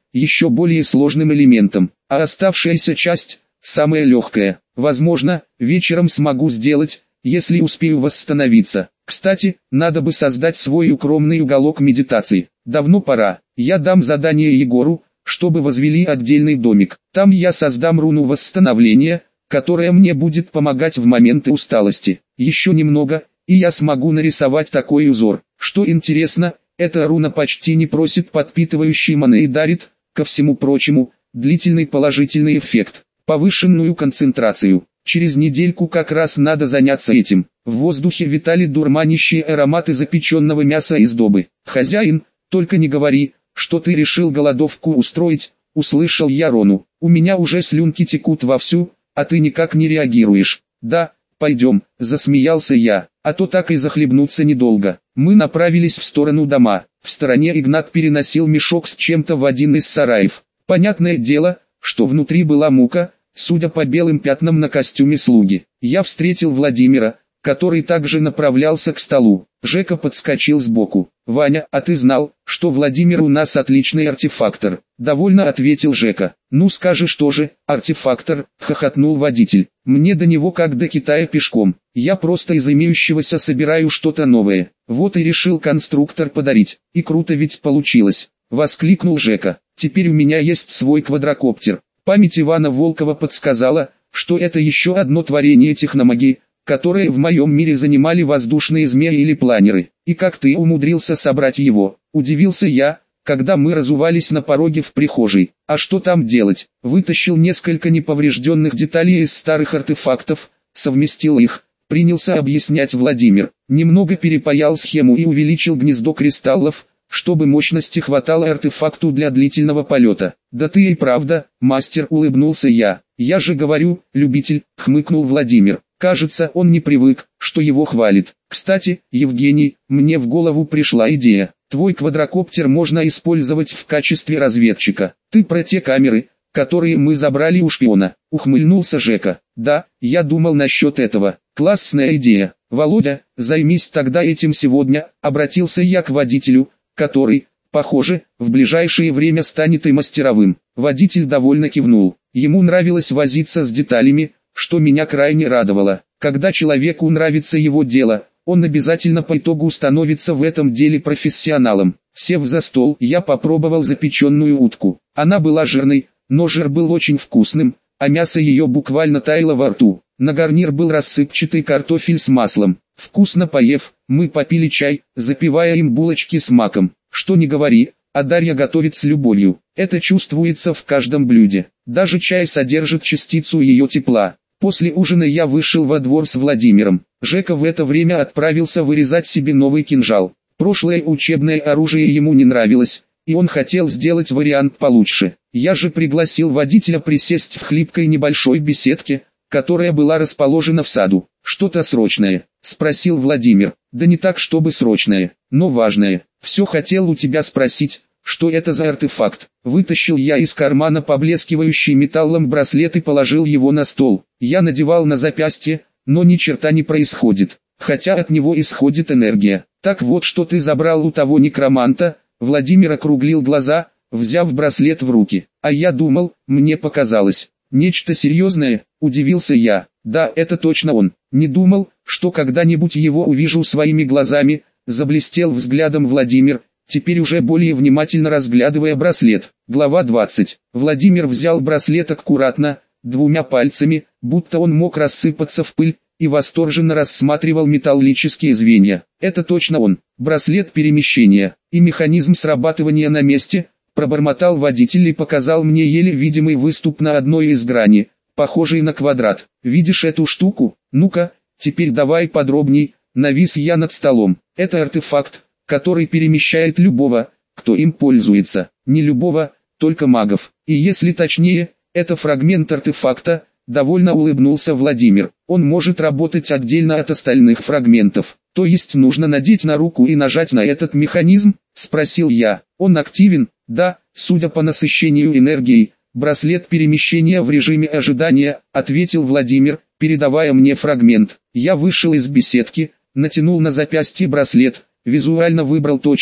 еще более сложным элементом, а оставшаяся часть – самая легкая. Возможно, вечером смогу сделать, если успею восстановиться. Кстати, надо бы создать свой укромный уголок медитации. Давно пора. Я дам задание Егору, чтобы возвели отдельный домик. Там я создам руну восстановления, которая мне будет помогать в моменты усталости. Еще немного, и я смогу нарисовать такой узор. Что интересно, эта руна почти не просит подпитывающей маны и дарит, ко всему прочему, длительный положительный эффект, повышенную концентрацию. Через недельку как раз надо заняться этим. В воздухе витали дурманящие ароматы запеченного мяса из добы. «Хозяин, только не говори, что ты решил голодовку устроить», — услышал я Рону. «У меня уже слюнки текут вовсю, а ты никак не реагируешь». «Да, пойдем», — засмеялся я, — «а то так и захлебнуться недолго». Мы направились в сторону дома. В стороне Игнат переносил мешок с чем-то в один из сараев. Понятное дело, что внутри была мука, судя по белым пятнам на костюме слуги. Я встретил Владимира, который также направлялся к столу. Жека подскочил сбоку. «Ваня, а ты знал, что Владимир у нас отличный артефактор?» «Довольно», — ответил Жека. «Ну скажешь тоже, артефактор», — хохотнул водитель. «Мне до него как до Китая пешком. Я просто из имеющегося собираю что-то новое. Вот и решил конструктор подарить. И круто ведь получилось», — воскликнул Жека. «Теперь у меня есть свой квадрокоптер». Память Ивана Волкова подсказала, что это еще одно творение техномагии, которые в моем мире занимали воздушные змеи или планеры. «И как ты умудрился собрать его?» – удивился я, когда мы разувались на пороге в прихожей. «А что там делать?» Вытащил несколько неповрежденных деталей из старых артефактов, совместил их, принялся объяснять Владимир. Немного перепаял схему и увеличил гнездо кристаллов, чтобы мощности хватало артефакту для длительного полета. «Да ты и правда, мастер», — улыбнулся я. «Я же говорю, любитель», — хмыкнул Владимир. Кажется, он не привык, что его хвалит. «Кстати, Евгений, мне в голову пришла идея. Твой квадрокоптер можно использовать в качестве разведчика. Ты про те камеры, которые мы забрали у шпиона», — ухмыльнулся Жека. «Да, я думал насчет этого. Классная идея. Володя, займись тогда этим сегодня», — обратился я к водителю, который, похоже, в ближайшее время станет и мастеровым. Водитель довольно кивнул. Ему нравилось возиться с деталями, что меня крайне радовало. Когда человеку нравится его дело, он обязательно по итогу становится в этом деле профессионалом. Сев за стол, я попробовал запеченную утку. Она была жирной, но жир был очень вкусным, а мясо ее буквально таяло во рту. На гарнир был рассыпчатый картофель с маслом. Вкусно поев, мы попили чай, запивая им булочки с маком. Что ни говори, а Дарья готовит с любовью. Это чувствуется в каждом блюде. Даже чай содержит частицу ее тепла. После ужина я вышел во двор с Владимиром. Жека в это время отправился вырезать себе новый кинжал. Прошлое учебное оружие ему не нравилось, и он хотел сделать вариант получше. Я же пригласил водителя присесть в хлипкой небольшой беседке, которая была расположена в саду. «Что-то срочное?» – спросил Владимир. «Да не так, чтобы срочное, но важное. Все хотел у тебя спросить, что это за артефакт?» Вытащил я из кармана поблескивающий металлом браслет и положил его на стол. Я надевал на запястье, но ни черта не происходит, хотя от него исходит энергия. «Так вот, что ты забрал у того некроманта?» Владимир округлил глаза, взяв браслет в руки. «А я думал, мне показалось. Нечто серьезное?» – удивился я. «Да, это точно он. Не думал, что когда-нибудь его увижу своими глазами», – заблестел взглядом Владимир, теперь уже более внимательно разглядывая браслет. Глава двадцать. Владимир взял браслет аккуратно, двумя пальцами, будто он мог рассыпаться в пыль, и восторженно рассматривал металлические звенья. «Это точно он. Браслет перемещения и механизм срабатывания на месте», – пробормотал водитель и показал мне еле видимый выступ на одной из граней, похожий на квадрат. «Видишь эту штуку? Ну-ка, теперь давай подробней». Навис я над столом. «Это артефакт, который перемещает любого, кто им пользуется. Не любого, только магов. И если точнее, это фрагмент артефакта», — довольно улыбнулся Владимир. «Он может работать отдельно от остальных фрагментов». «То есть нужно надеть на руку и нажать на этот механизм?» — спросил я. «Он активен?» «Да, судя по насыщению энергией, браслет перемещения в режиме ожидания», — ответил Владимир, передавая мне фрагмент. Я вышел из беседки, натянул на запястье браслет, визуально выбрал точку,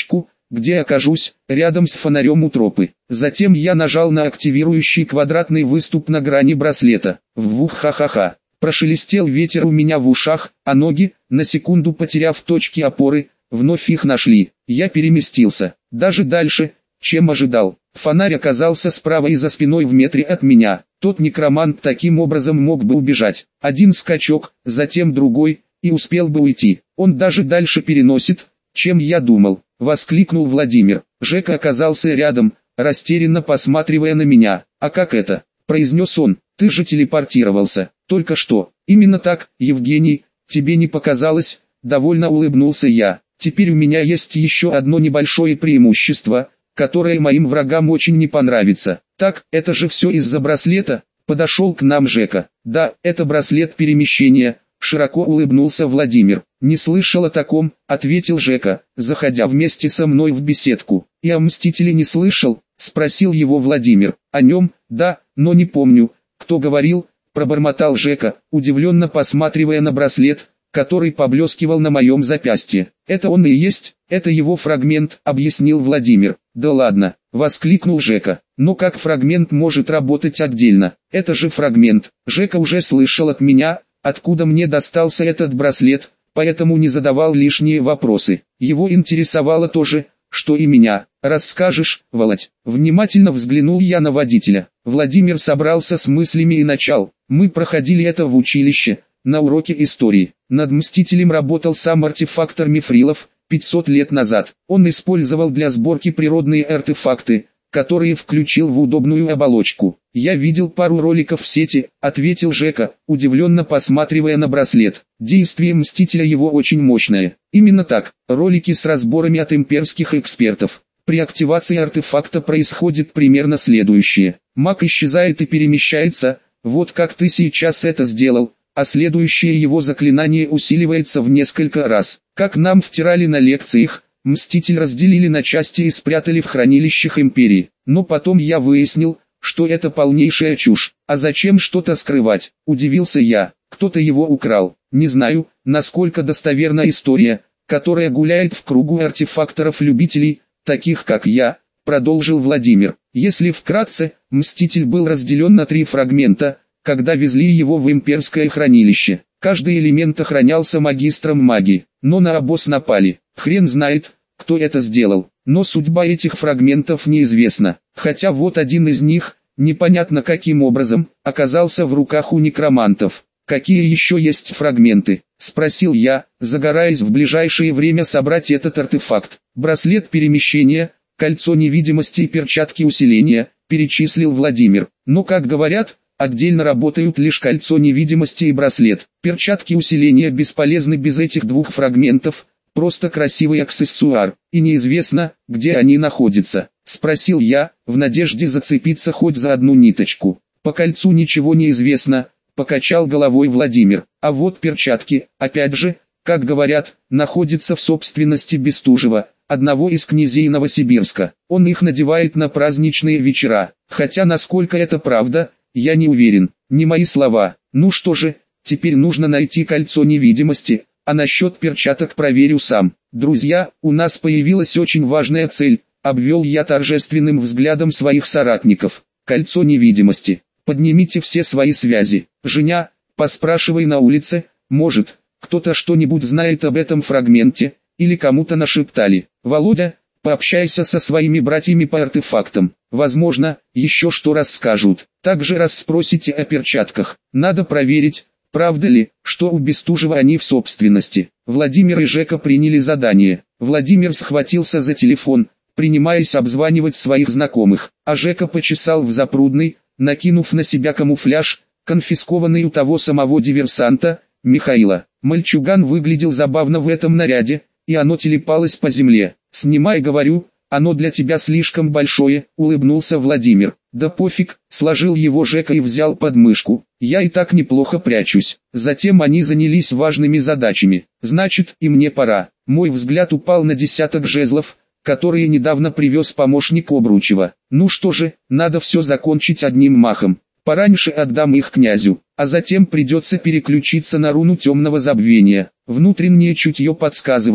где окажусь, рядом с фонарем у тропы. Затем я нажал на активирующий квадратный выступ на грани браслета. Вух, ха-ха-ха. Прошелестел ветер у меня в ушах, а ноги, на секунду потеряв точки опоры, вновь их нашли. Я переместился, даже дальше, чем ожидал. Фонарь оказался справа и за спиной в метре от меня. Тот некромант таким образом мог бы убежать. Один скачок, затем другой, и успел бы уйти. Он даже дальше переносит, чем я думал. Воскликнул Владимир. Жека оказался рядом, растерянно посматривая на меня. «А как это?» – произнес он. «Ты же телепортировался. Только что». «Именно так, Евгений, тебе не показалось?» – довольно улыбнулся я. «Теперь у меня есть еще одно небольшое преимущество, которое моим врагам очень не понравится». «Так, это же все из-за браслета?» – подошел к нам Жека. «Да, это браслет перемещения», – широко улыбнулся Владимир. «Не слышал о таком», – ответил Жека, заходя вместе со мной в беседку. «И о Мстителе не слышал?» – спросил его Владимир. «О нем, да, но не помню, кто говорил», – пробормотал Жека, удивленно посматривая на браслет, который поблескивал на моем запястье. «Это он и есть, это его фрагмент», – объяснил Владимир. «Да ладно», – воскликнул Жека. «Но как фрагмент может работать отдельно? Это же фрагмент». Жека уже слышал от меня, откуда мне достался этот браслет, поэтому не задавал лишние вопросы. Его интересовало то же, что и меня. «Расскажешь, Володь?» Внимательно взглянул я на водителя. Владимир собрался с мыслями и начал. «Мы проходили это в училище, на уроке истории. Над Мстителем работал сам артефактор Мифрилов, пятьсот лет назад. Он использовал для сборки природные артефакты, которые включил в удобную оболочку. Я видел пару роликов в сети», — ответил Жека, удивленно посматривая на браслет. «Действие Мстителя его очень мощное». «Именно так, ролики с разборами от имперских экспертов». При активации артефакта происходит примерно следующее. Маг исчезает и перемещается, вот как ты сейчас это сделал, а следующее его заклинание усиливается в несколько раз. Как нам втирали на лекциях, Мститель разделили на части и спрятали в хранилищах Империи. Но потом я выяснил, что это полнейшая чушь. А зачем что-то скрывать? Удивился я. Кто-то его украл. Не знаю, насколько достоверна история, которая гуляет в кругу артефакторов-любителей, таких как я, продолжил Владимир. Если вкратце, Мститель был разделен на три фрагмента, когда везли его в имперское хранилище. Каждый элемент охранялся магистром магии, но на обоз напали. Хрен знает, кто это сделал, но судьба этих фрагментов неизвестна. Хотя вот один из них, непонятно каким образом, оказался в руках у некромантов. «Какие еще есть фрагменты?» – спросил я, загораясь в ближайшее время собрать этот артефакт. «Браслет перемещения, кольцо невидимости и перчатки усиления», – перечислил Владимир. «Но, как говорят, отдельно работают лишь кольцо невидимости и браслет. Перчатки усиления бесполезны без этих двух фрагментов, просто красивый аксессуар, и неизвестно, где они находятся», – спросил я, в надежде зацепиться хоть за одну ниточку. «По кольцу ничего не известно», – покачал головой Владимир. «А вот перчатки, опять же, как говорят, находятся в собственности Бестужева, одного из князей Новосибирска. Он их надевает на праздничные вечера, хотя насколько это правда, я не уверен, не мои слова. Ну что же, теперь нужно найти кольцо невидимости, а насчет перчаток проверю сам. Друзья, у нас появилась очень важная цель», — обвел я торжественным взглядом своих соратников. «Кольцо невидимости. Поднимите все свои связи. Женя, поспрашивай на улице, может, кто-то что-нибудь знает об этом фрагменте, или кому-то нашептали. Володя, пообщайся со своими братьями по артефактам. Возможно, еще что расскажут. Также расспросите о перчатках. Надо проверить, правда ли, что у Бестужева они в собственности». Владимир и Жека приняли задание. Владимир схватился за телефон, принимаясь обзванивать своих знакомых, а Жека почесал в запрудный, накинув на себя камуфляж, конфискованный у того самого диверсанта, Михаила. Мальчуган выглядел забавно в этом наряде, и оно телепалось по земле. «Снимай, говорю, оно для тебя слишком большое», — улыбнулся Владимир. «Да пофиг», — сложил его Жека и взял под мышку. «Я и так неплохо прячусь». Затем они занялись важными задачами. «Значит, и мне пора». Мой взгляд упал на десяток жезлов, которые недавно привез помощник Обручева. «Ну что же, надо все закончить одним махом. Пораньше отдам их князю, а затем придется переключиться на руну темного забвения». Внутреннее чутье подсказывало,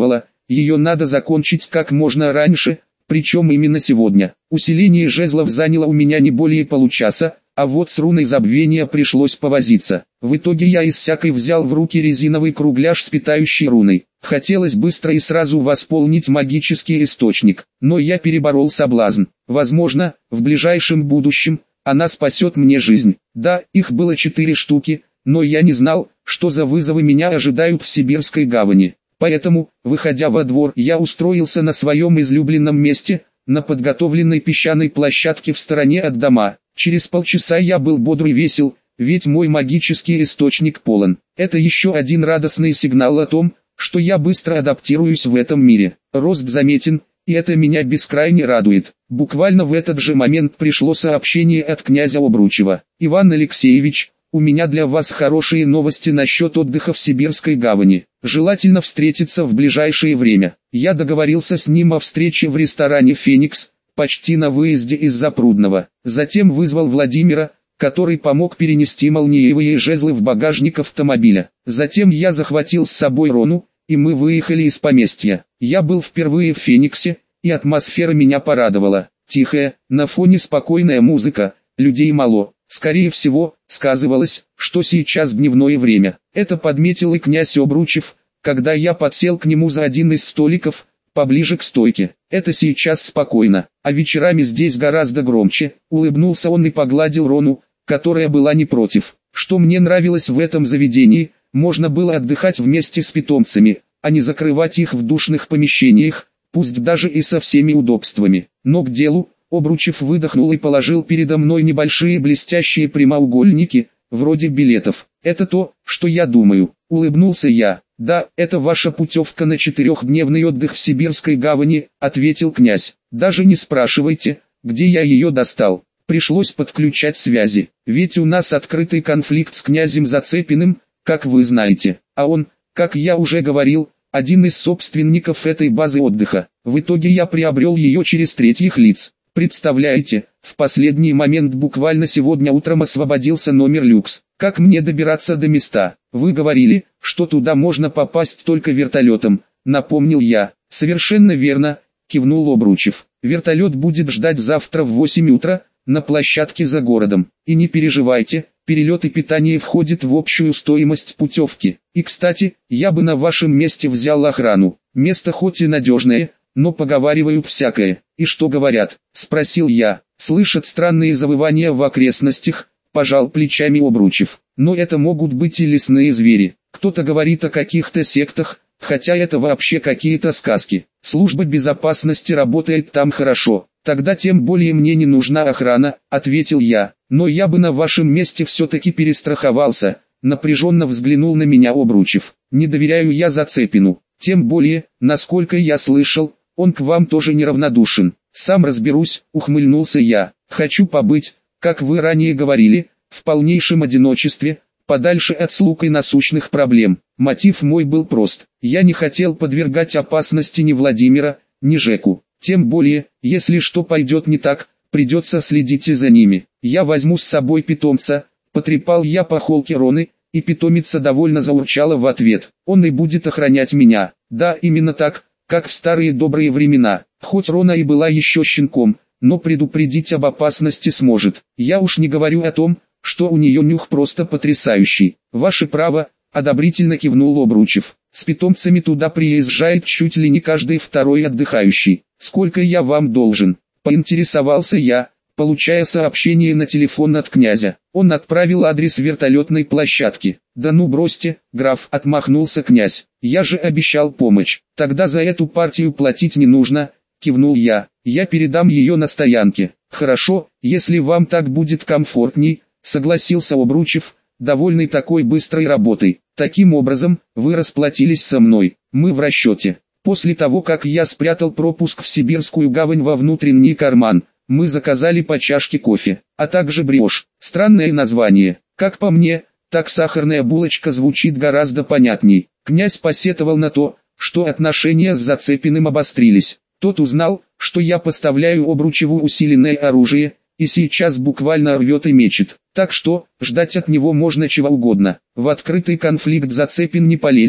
ее надо закончить как можно раньше, причем именно сегодня. Усиление жезлов заняло у меня не более получаса, а вот с руной забвения пришлось повозиться. В итоге я из всякой взял в руки резиновый кругляш с питающей руной. Хотелось быстро и сразу восполнить магический источник, но я переборол соблазн. Возможно, в ближайшем будущем она спасет мне жизнь. Да, их было четыре штуки, но я не знал, что за вызовы меня ожидают в Сибирской гавани. Поэтому, выходя во двор, я устроился на своем излюбленном месте, на подготовленной песчаной площадке в стороне от дома. Через полчаса я был бодр и весел, ведь мой магический источник полон. Это еще один радостный сигнал о том, что я быстро адаптируюсь в этом мире. Рост заметен, и это меня бескрайне радует. Буквально в этот же момент пришло сообщение от князя Обручева. «Иван Алексеевич, у меня для вас хорошие новости насчет отдыха в Сибирской гавани. Желательно встретиться в ближайшее время». Я договорился с ним о встрече в ресторане «Феникс», почти на выезде из Запрудного. Затем вызвал Владимира, который помог перенести молниевые жезлы в багажник автомобиля. Затем я захватил с собой Рону, и мы выехали из поместья. Я был впервые в Фениксе, и атмосфера меня порадовала. Тихая, на фоне спокойная музыка, людей мало. Скорее всего, сказывалось, что сейчас дневное время. Это подметил и князь Обручев, когда я подсел к нему за один из столиков, поближе к стойке. Это сейчас спокойно, а вечерами здесь гораздо громче. Улыбнулся он и погладил Рону, которая была не против. Что мне нравилось в этом заведении, можно было отдыхать вместе с питомцами, а не закрывать их в душных помещениях, пусть даже и со всеми удобствами. Но к делу. Обручев выдохнул и положил передо мной небольшие блестящие прямоугольники, вроде билетов. «Это то, что я думаю», — улыбнулся я. «Да, это ваша путевка на четырехдневный отдых в Сибирской гавани», — ответил князь. «Даже не спрашивайте, где я ее достал. Пришлось подключать связи, ведь у нас открытый конфликт с князем Зацепиным, как вы знаете, а он, как я уже говорил, один из собственников этой базы отдыха. В итоге я приобрел ее через третьих лиц. Представляете, в последний момент буквально сегодня утром освободился номер люкс. Как мне добираться до места? Вы говорили, что туда можно попасть только вертолетом, напомнил я. Совершенно верно, кивнул Обручев. Вертолет будет ждать завтра в восемь утра, на площадке за городом. И не переживайте, перелет и питание входит в общую стоимость путевки. И кстати, я бы на вашем месте взял охрану. Место хоть и надежное, но поговаривают всякое. «И что говорят?» – спросил я. «Слышат странные завывания в окрестностях», – пожал плечами Обручев. «Но это могут быть и лесные звери. Кто-то говорит о каких-то сектах, хотя это вообще какие-то сказки. Служба безопасности работает там хорошо. Тогда тем более мне не нужна охрана», – ответил я. «Но я бы на вашем месте все-таки перестраховался», – напряженно взглянул на меня Обручев. «Не доверяю я Зацепину. Тем более, насколько я слышал, он к вам тоже неравнодушен». «Сам разберусь», — ухмыльнулся я. «Хочу побыть, как вы ранее говорили, в полнейшем одиночестве, подальше от слуг и насущных проблем. Мотив мой был прост. Я не хотел подвергать опасности ни Владимира, ни Жеку. Тем более, если что пойдет не так, придется следить и за ними. Я возьму с собой питомца», — потрепал я по холке Роны, и питомица довольно заурчала в ответ. «Он и будет охранять меня». Да, именно так, как в старые добрые времена. Хоть Рона и была еще щенком, но предупредить об опасности сможет. Я уж не говорю о том, что у нее нюх просто потрясающий. «Ваше право», — одобрительно кивнул Обручев. «С питомцами туда приезжает чуть ли не каждый второй отдыхающий. Сколько я вам должен?» — поинтересовался я, получая сообщение на телефон от князя. Он отправил адрес вертолетной площадки. «Да ну бросьте, граф», — отмахнулся князь. «Я же обещал помощь. Тогда за эту партию платить не нужно», — кивнул я. «Я передам ее на стоянке». «Хорошо, если вам так будет комфортней», — согласился Обручев, довольный такой быстрой работой. «Таким образом, вы расплатились со мной. Мы в расчете». После того, как я спрятал пропуск в Сибирскую гавань во внутренний карман, мы заказали по чашке кофе, а также брioche. Странное название. Как по мне, так сахарная булочка звучит гораздо понятней. Князь посетовал на то, что отношения с Зацепиным обострились. Тот узнал, что я поставляю Обручеву усиленное оружие, и сейчас буквально рвет и мечет. Так что, ждать от него можно чего угодно. В открытый конфликт Зацепин не полезет,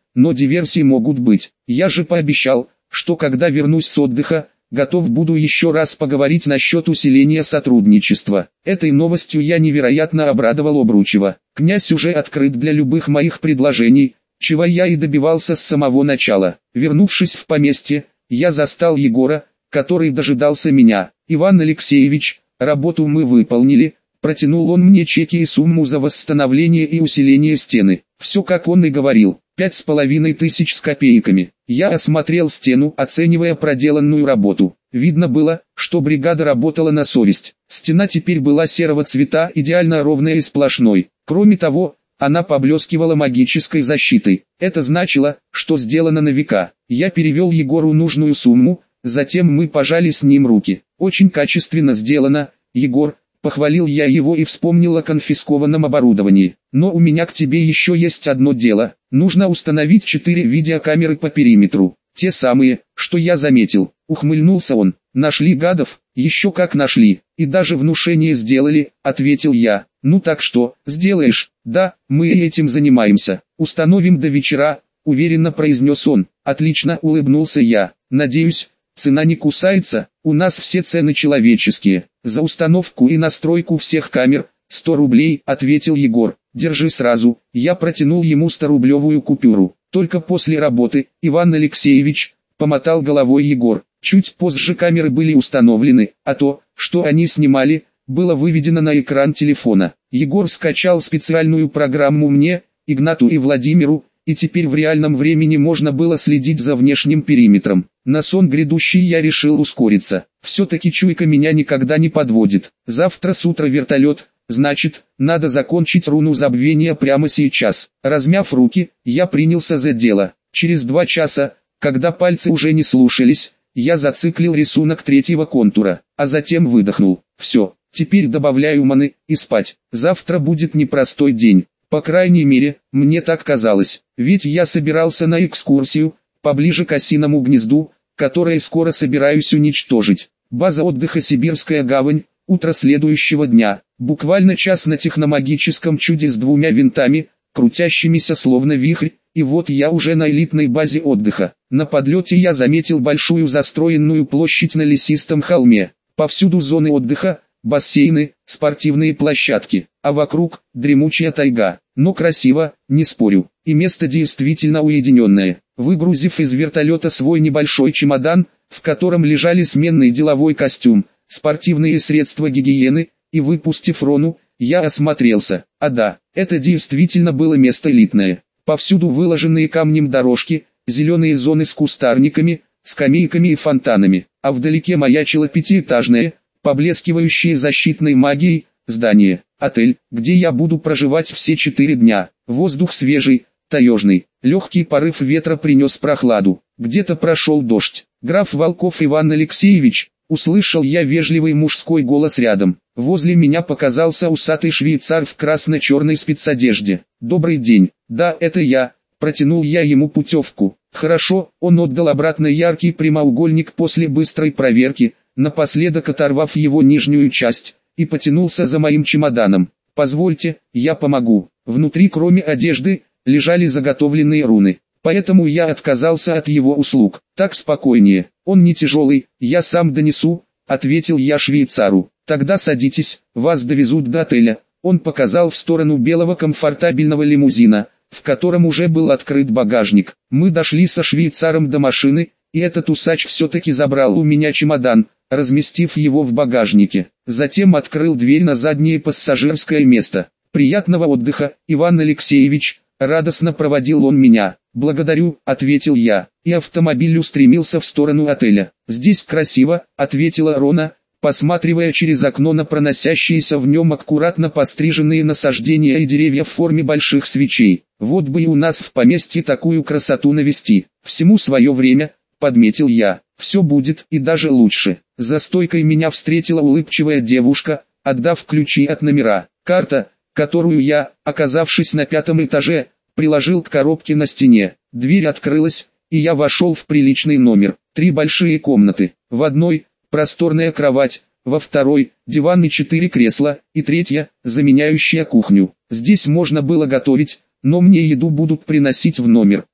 но диверсии могут быть. Я же пообещал, что когда вернусь с отдыха, готов буду еще раз поговорить насчет усиления сотрудничества. Этой новостью я невероятно обрадовал Обручева. Князь уже открыт для любых моих предложений, чего я и добивался с самого начала. Вернувшись в поместье, я застал Егора, который дожидался меня. «Иван Алексеевич, работу мы выполнили», протянул он мне чеки и сумму за восстановление и усиление стены. Все как он и говорил, пять с половиной тысяч с копейками. Я осмотрел стену, оценивая проделанную работу. Видно было, что бригада работала на совесть. Стена теперь была серого цвета, идеально ровная и сплошной. Кроме того, она поблескивала магической защитой. Это значило, что сделано на века. Я перевел Егору нужную сумму, затем мы пожали с ним руки. «Очень качественно сделано, Егор», похвалил я его и вспомнил о конфискованном оборудовании. «Но у меня к тебе еще есть одно дело. Нужно установить четыре видеокамеры по периметру. Те самые, что я заметил». Ухмыльнулся он. «Нашли гадов?» «Еще как нашли. И даже внушение сделали», ответил я. «Ну так что, сделаешь?» «Да, мы и этим занимаемся. Установим до вечера», уверенно произнес он. «Отлично», улыбнулся я. «Надеюсь, цена не кусается? У нас все цены человеческие. За установку и настройку всех камер сто рублей», ответил Егор. «Держи сразу». Я протянул ему сторублевую купюру. «Только после работы, Иван Алексеевич», помотал головой Егор. Чуть позже камеры были установлены, а то, что они снимали, было выведено на экран телефона. Егор скачал специальную программу мне, Игнату и Владимиру, и теперь в реальном времени можно было следить за внешним периметром. На сон грядущий я решил ускориться. Все-таки чуйка меня никогда не подводит. Завтра с утра вертолет, значит, надо закончить руну забвения прямо сейчас. Размяв руки, я принялся за дело. Через два часа, когда пальцы уже не слушались, я зациклил рисунок третьего контура, а затем выдохнул. Все, теперь добавляю маны и спать. Завтра будет непростой день. По крайней мере, мне так казалось, ведь я собирался на экскурсию, поближе к осиному гнезду, которое скоро собираюсь уничтожить. База отдыха «Сибирская гавань», утро следующего дня, буквально час на техномагическом чуде с двумя винтами, крутящимися словно вихрь, и вот я уже на элитной базе отдыха. На подлете я заметил большую застроенную площадь на лесистом холме, повсюду зоны отдыха, бассейны, спортивные площадки, а вокруг дремучая тайга. Но красиво, не спорю, и место действительно уединенное. Выгрузив из вертолета свой небольшой чемодан, в котором лежали сменный деловой костюм, спортивные средства гигиены, и выпустив Рону, я осмотрелся. А да, это действительно было место элитное. Повсюду выложенные камнем дорожки, зеленые зоны с кустарниками, скамейками и фонтанами, а вдалеке маячило пятиэтажное, поблескивающее защитной магией, здание, отель, где я буду проживать все четыре дня. Воздух свежий, таежный, легкий порыв ветра принес прохладу, где-то прошел дождь. «Граф Волков Иван Алексеевич», услышал я вежливый мужской голос рядом. Возле меня показался усатый швейцар в красно-черной спецодежде. «Добрый день, да, это я», протянул я ему путевку. «Хорошо», он отдал обратно яркий прямоугольник после быстрой проверки, напоследок оторвав его нижнюю часть, и потянулся за моим чемоданом. «Позвольте, я помогу». Внутри, кроме одежды, лежали заготовленные руны, поэтому я отказался от его услуг. «Так спокойнее, он не тяжелый, я сам донесу», ответил я швейцару. «Тогда садитесь, вас довезут до отеля». Он показал в сторону белого комфортабельного лимузина, в котором уже был открыт багажник. Мы дошли со швейцаром до машины, и этот усач все-таки забрал у меня чемодан, разместив его в багажнике. Затем открыл дверь на заднее пассажирское место. «Приятного отдыха, Иван Алексеевич», радостно проводил он меня. «Благодарю», ответил я, и автомобиль устремился в сторону отеля. «Здесь красиво», ответила Рона, посматривая через окно на проносящиеся в нем аккуратно постриженные насаждения и деревья в форме больших свечей. «Вот бы и у нас в поместье такую красоту навести. Всему свое время», подметил я. «Все будет и даже лучше». За стойкой меня встретила улыбчивая девушка, отдав ключи от номера. Карта, которую я, оказавшись на пятом этаже, приложил к коробке на стене. Дверь открылась, и я вошел в приличный номер. Три большие комнаты. В одной – просторная кровать, во второй – диван и четыре кресла, и третья – заменяющая кухню. Здесь можно было готовить, но мне еду будут приносить в номер.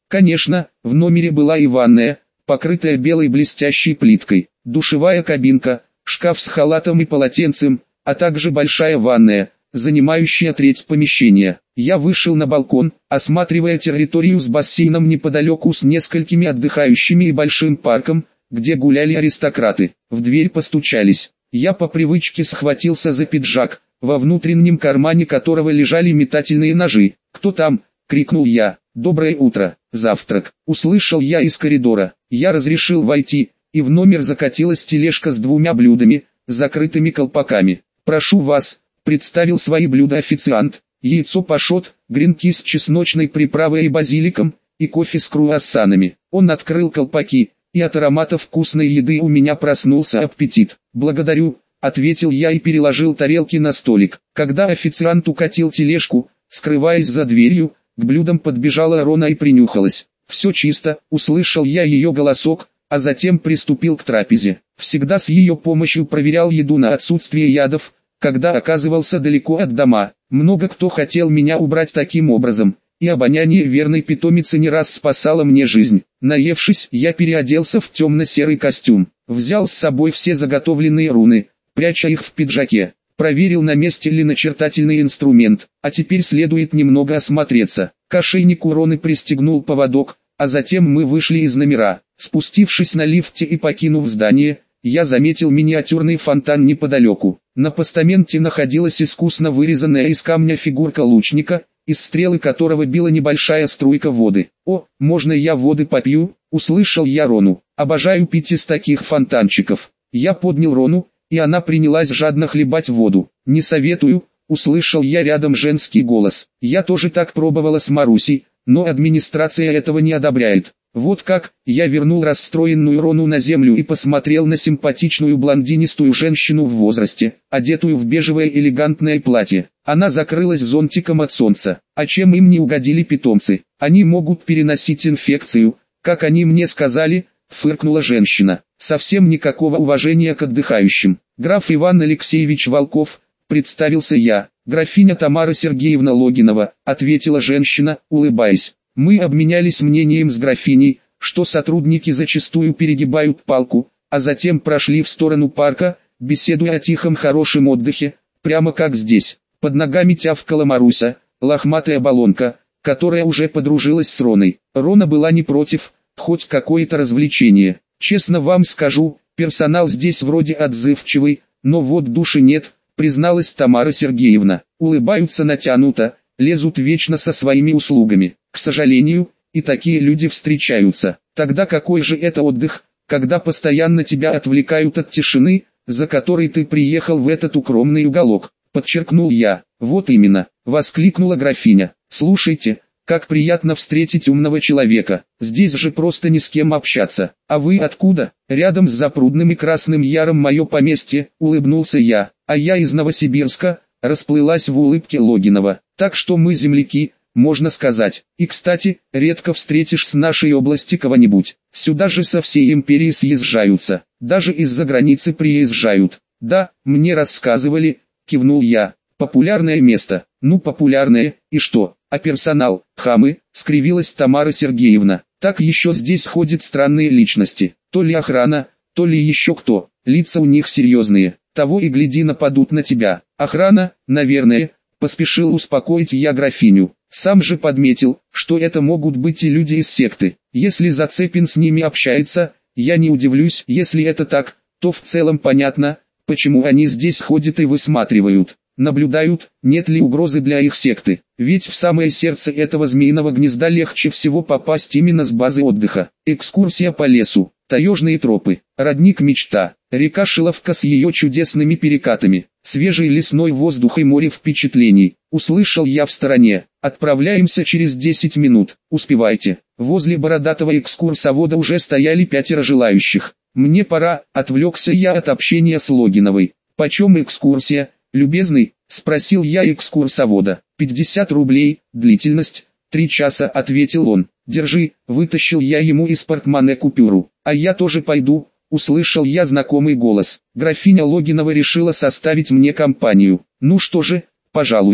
Конечно, в номере была и ванная, покрытая белой блестящей плиткой, душевая кабинка, шкаф с халатом и полотенцем, а также большая ванная, занимающая треть помещения. Я вышел на балкон, осматривая территорию с бассейном неподалеку с несколькими отдыхающими и большим парком, где гуляли аристократы. В дверь постучались. Я по привычке схватился за пиджак, во внутреннем кармане которого лежали метательные ножи. «Кто там?» — крикнул я. «Доброе утро, завтрак!» — услышал я из коридора. Я разрешил войти, и в номер закатилась тележка с двумя блюдами, закрытыми колпаками. «Прошу вас», — представил свои блюда официант. Яйцо пашот, гренки с чесночной приправой и базиликом, и кофе с круассанами. Он открыл колпаки, и от аромата вкусной еды у меня проснулся аппетит. «Благодарю», — ответил я и переложил тарелки на столик. Когда официант укатил тележку, скрываясь за дверью, к блюдам подбежала Рона и принюхалась. «Все чисто», — услышал я ее голосок, а затем приступил к трапезе. Всегда с ее помощью проверял еду на отсутствие ядов, когда оказывался далеко от дома. Много кто хотел меня убрать таким образом, и обоняние верной питомицы не раз спасало мне жизнь. Наевшись, я переоделся в темно-серый костюм, взял с собой все заготовленные руны, пряча их в пиджаке. Проверил, на месте ли начертательный инструмент, а теперь следует немного осмотреться. К ошейнику Роны пристегнул поводок, а затем мы вышли из номера. Спустившись на лифте и покинув здание, я заметил миниатюрный фонтан неподалеку. На постаменте находилась искусно вырезанная из камня фигурка лучника, из стрелы которого била небольшая струйка воды. «О, можно я воды попью?» — услышал я Рону. «Обожаю пить из таких фонтанчиков». Я поднял Рону, и она принялась жадно хлебать воду. «Не советую», — услышал я рядом женский голос. «Я тоже так пробовала с Марусей, но администрация этого не одобряет». Вот как, я вернул расстроенную Рону на землю и посмотрел на симпатичную блондинистую женщину в возрасте, одетую в бежевое элегантное платье. Она закрылась зонтиком от солнца. А чем им не угодили питомцы? Они могут переносить инфекцию, как они мне сказали, фыркнула женщина. Совсем никакого уважения к отдыхающим. Граф Иван Алексеевич Волков, представился я. Графиня Тамара Сергеевна Логинова, ответила женщина, улыбаясь. Мы обменялись мнением с графиней, что сотрудники зачастую перегибают палку, а затем прошли в сторону парка, беседуя о тихом хорошем отдыхе, прямо как здесь. Под ногами тявкала Маруся, лохматая баллонка, которая уже подружилась с Роной. Рона была не против, хоть какое-то развлечение. Честно вам скажу, персонал здесь вроде отзывчивый, но вот души нет, призналась Тамара Сергеевна. Улыбаются натянуто, лезут вечно со своими услугами. К сожалению, и такие люди встречаются. Тогда какой же это отдых, когда постоянно тебя отвлекают от тишины, за которой ты приехал в этот укромный уголок, подчеркнул я. Вот именно, воскликнула графиня. Слушайте, как приятно встретить умного человека, здесь же просто ни с кем общаться. А вы откуда? Рядом с Запрудным и Красным Яром мое поместье, улыбнулся я. А я из Новосибирска, расплылась в улыбке Логинова. Так что мы земляки, можно сказать. И кстати, редко встретишь с нашей области кого-нибудь. Сюда же со всей империи съезжаются, даже из-за границы приезжают. Да, мне рассказывали, кивнул я. Популярное место. Ну популярное, и что? А персонал, хамы, скривилась Тамара Сергеевна. Так еще здесь ходят странные личности. То ли охрана, то ли еще кто. Лица у них серьезные. Того и гляди нападут на тебя. Охрана, наверное, поспешил успокоить я графиню. Сам же подметил, что это могут быть и люди из секты. Если Зацепин с ними общается, я не удивлюсь. Если это так, то в целом понятно, почему они здесь ходят и высматривают. Наблюдают, нет ли угрозы для их секты. Ведь в самое сердце этого змеиного гнезда легче всего попасть именно с базы отдыха. Экскурсия по лесу, таежные тропы, родник мечта, река Шиловка с ее чудесными перекатами, свежий лесной воздух и море впечатлений. Услышал я в стороне. Отправляемся через десять минут, успевайте. Возле бородатого экскурсовода уже стояли пятеро желающих. Мне пора, отвлекся я от общения с Логиновой. Почем экскурсия, любезный? Спросил я экскурсовода. пятьдесят рублей, длительность, три часа, ответил он. Держи, вытащил я ему из портмоне купюру. А я тоже пойду, услышал я знакомый голос. Графиня Логинова решила составить мне компанию. Ну что же, пожалуйста.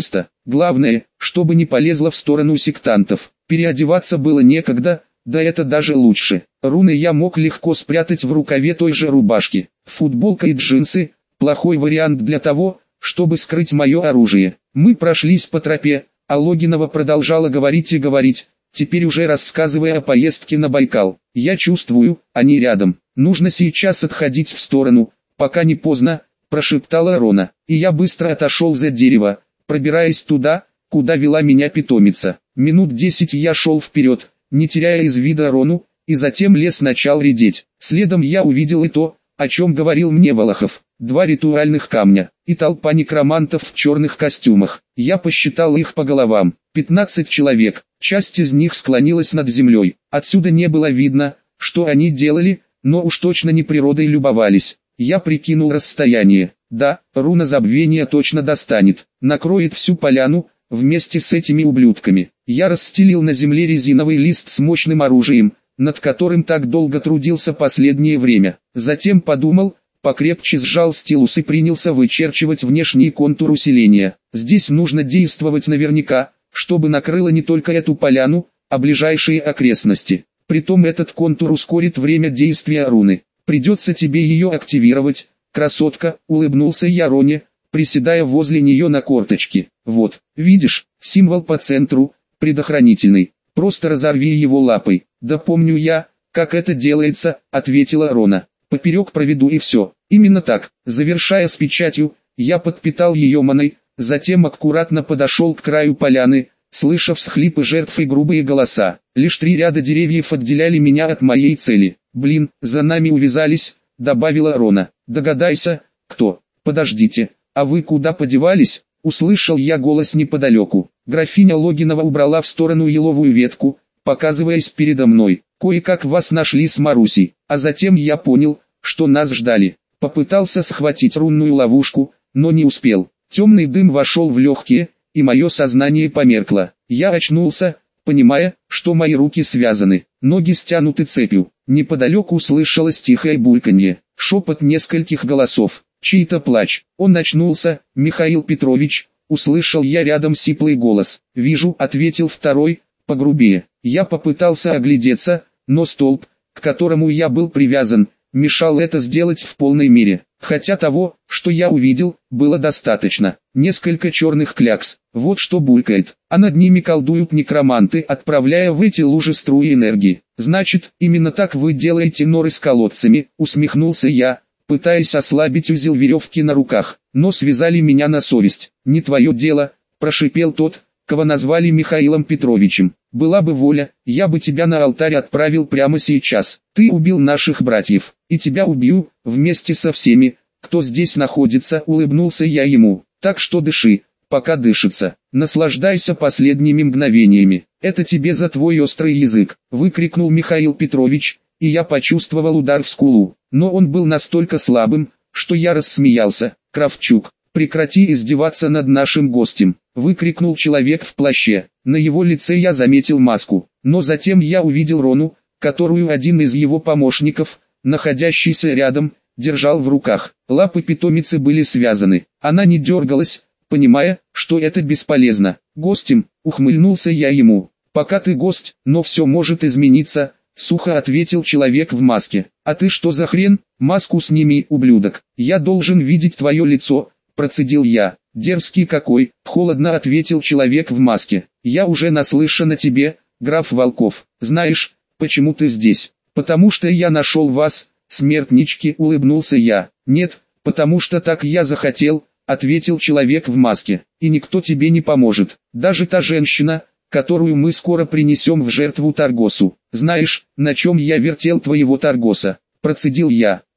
Главное, чтобы не полезла в сторону сектантов. Переодеваться было некогда, да это даже лучше. Руны я мог легко спрятать в рукаве той же рубашки. Футболка и джинсы – плохой вариант для того, чтобы скрыть мое оружие. Мы прошлись по тропе, а Логинова продолжала говорить и говорить, теперь уже рассказывая о поездке на Байкал. Я чувствую, они рядом. Нужно сейчас отходить в сторону, пока не поздно, прошептала Рона. И я быстро отошел за дерево, пробираясь туда, куда вела меня питомица. Минут десять я шел вперед, не теряя из вида Рону, и затем лес начал редеть. Следом я увидел и то, о чем говорил мне Волохов. Два ритуальных камня и толпа некромантов в черных костюмах. Я посчитал их по головам. пятнадцать человек, часть из них склонилась над землей. Отсюда не было видно, что они делали, но уж точно не природой любовались. Я прикинул расстояние. Да, руна забвения точно достанет, накроет всю поляну, вместе с этими ублюдками. Я расстелил на земле резиновый лист с мощным оружием, над которым так долго трудился последнее время. Затем подумал, покрепче сжал стилус и принялся вычерчивать внешний контур усиления. Здесь нужно действовать наверняка, чтобы накрыло не только эту поляну, а ближайшие окрестности. Притом этот контур ускорит время действия руны. Придется тебе ее активировать, красотка, улыбнулся я Роне, приседая возле нее на корточки. Вот, видишь, символ по центру, предохранительный. Просто разорви его лапой. Да помню я, как это делается, ответила Рона. Поперек проведу и все. Именно так, завершая с печатью, я подпитал ее маной, затем аккуратно подошел к краю поляны, слыша всхлипы жертв и грубые голоса. Лишь три ряда деревьев отделяли меня от моей цели. Блин, за нами увязались, добавила Рона. Догадайся, кто? Подождите, а вы куда подевались? Услышал я голос неподалеку. Графиня Логинова убрала в сторону еловую ветку, показываясь передо мной. Кое-как вас нашли с Марусей, а затем я понял, что нас ждали. Попытался схватить рунную ловушку, но не успел. Темный дым вошел в легкие, и мое сознание померкло. Я очнулся, понимая, что мои руки связаны, ноги стянуты цепью. Неподалеку услышалось тихое бульканье, шепот нескольких голосов, чей-то плач. Он очнулся, Михаил Петрович, услышал я рядом сиплый голос. «Вижу», — ответил второй, погрубее. Я попытался оглядеться, но столб, к которому я был привязан, мешал это сделать в полной мере. Хотя того, что я увидел, было достаточно. Несколько черных клякс, вот что булькает, а над ними колдуют некроманты, отправляя в эти лужи струи энергии. Значит, именно так вы делаете норы с колодцами, усмехнулся я, пытаясь ослабить узел веревки на руках, но связали меня на совесть. Не твое дело, прошипел тот, кого назвали Михаилом Петровичем. Была бы воля, я бы тебя на алтарь отправил прямо сейчас. Ты убил наших братьев, и тебя убью, вместе со всеми, кто здесь находится, улыбнулся я ему. Так что дыши, пока дышится, наслаждайся последними мгновениями. Это тебе за твой острый язык, выкрикнул Михаил Петрович, и я почувствовал удар в скулу. Но он был настолько слабым, что я рассмеялся. Кравчук, прекрати издеваться над нашим гостем, выкрикнул человек в плаще. На его лице я заметил маску, но затем я увидел Рону, которую один из его помощников, находящийся рядом, держал в руках. Лапы питомицы были связаны, она не дергалась, понимая, что это бесполезно. «Гостем», — ухмыльнулся я ему, — «пока ты гость, но все может измениться», — сухо ответил человек в маске. «А ты что за хрен? Маску сними, ублюдок, я должен видеть твое лицо», — процедил я. «Дерзкий какой», — холодно ответил человек в маске. «Я уже наслышан о тебе, граф Волков. Знаешь, почему ты здесь? Потому что я нашел вас, смертнички», — улыбнулся я. «Нет, потому что так я захотел», — ответил человек в маске. «И никто тебе не поможет, даже та женщина, которую мы скоро принесем в жертву Таргосу. Знаешь, на чем я вертел твоего Таргоса?» — процедил я.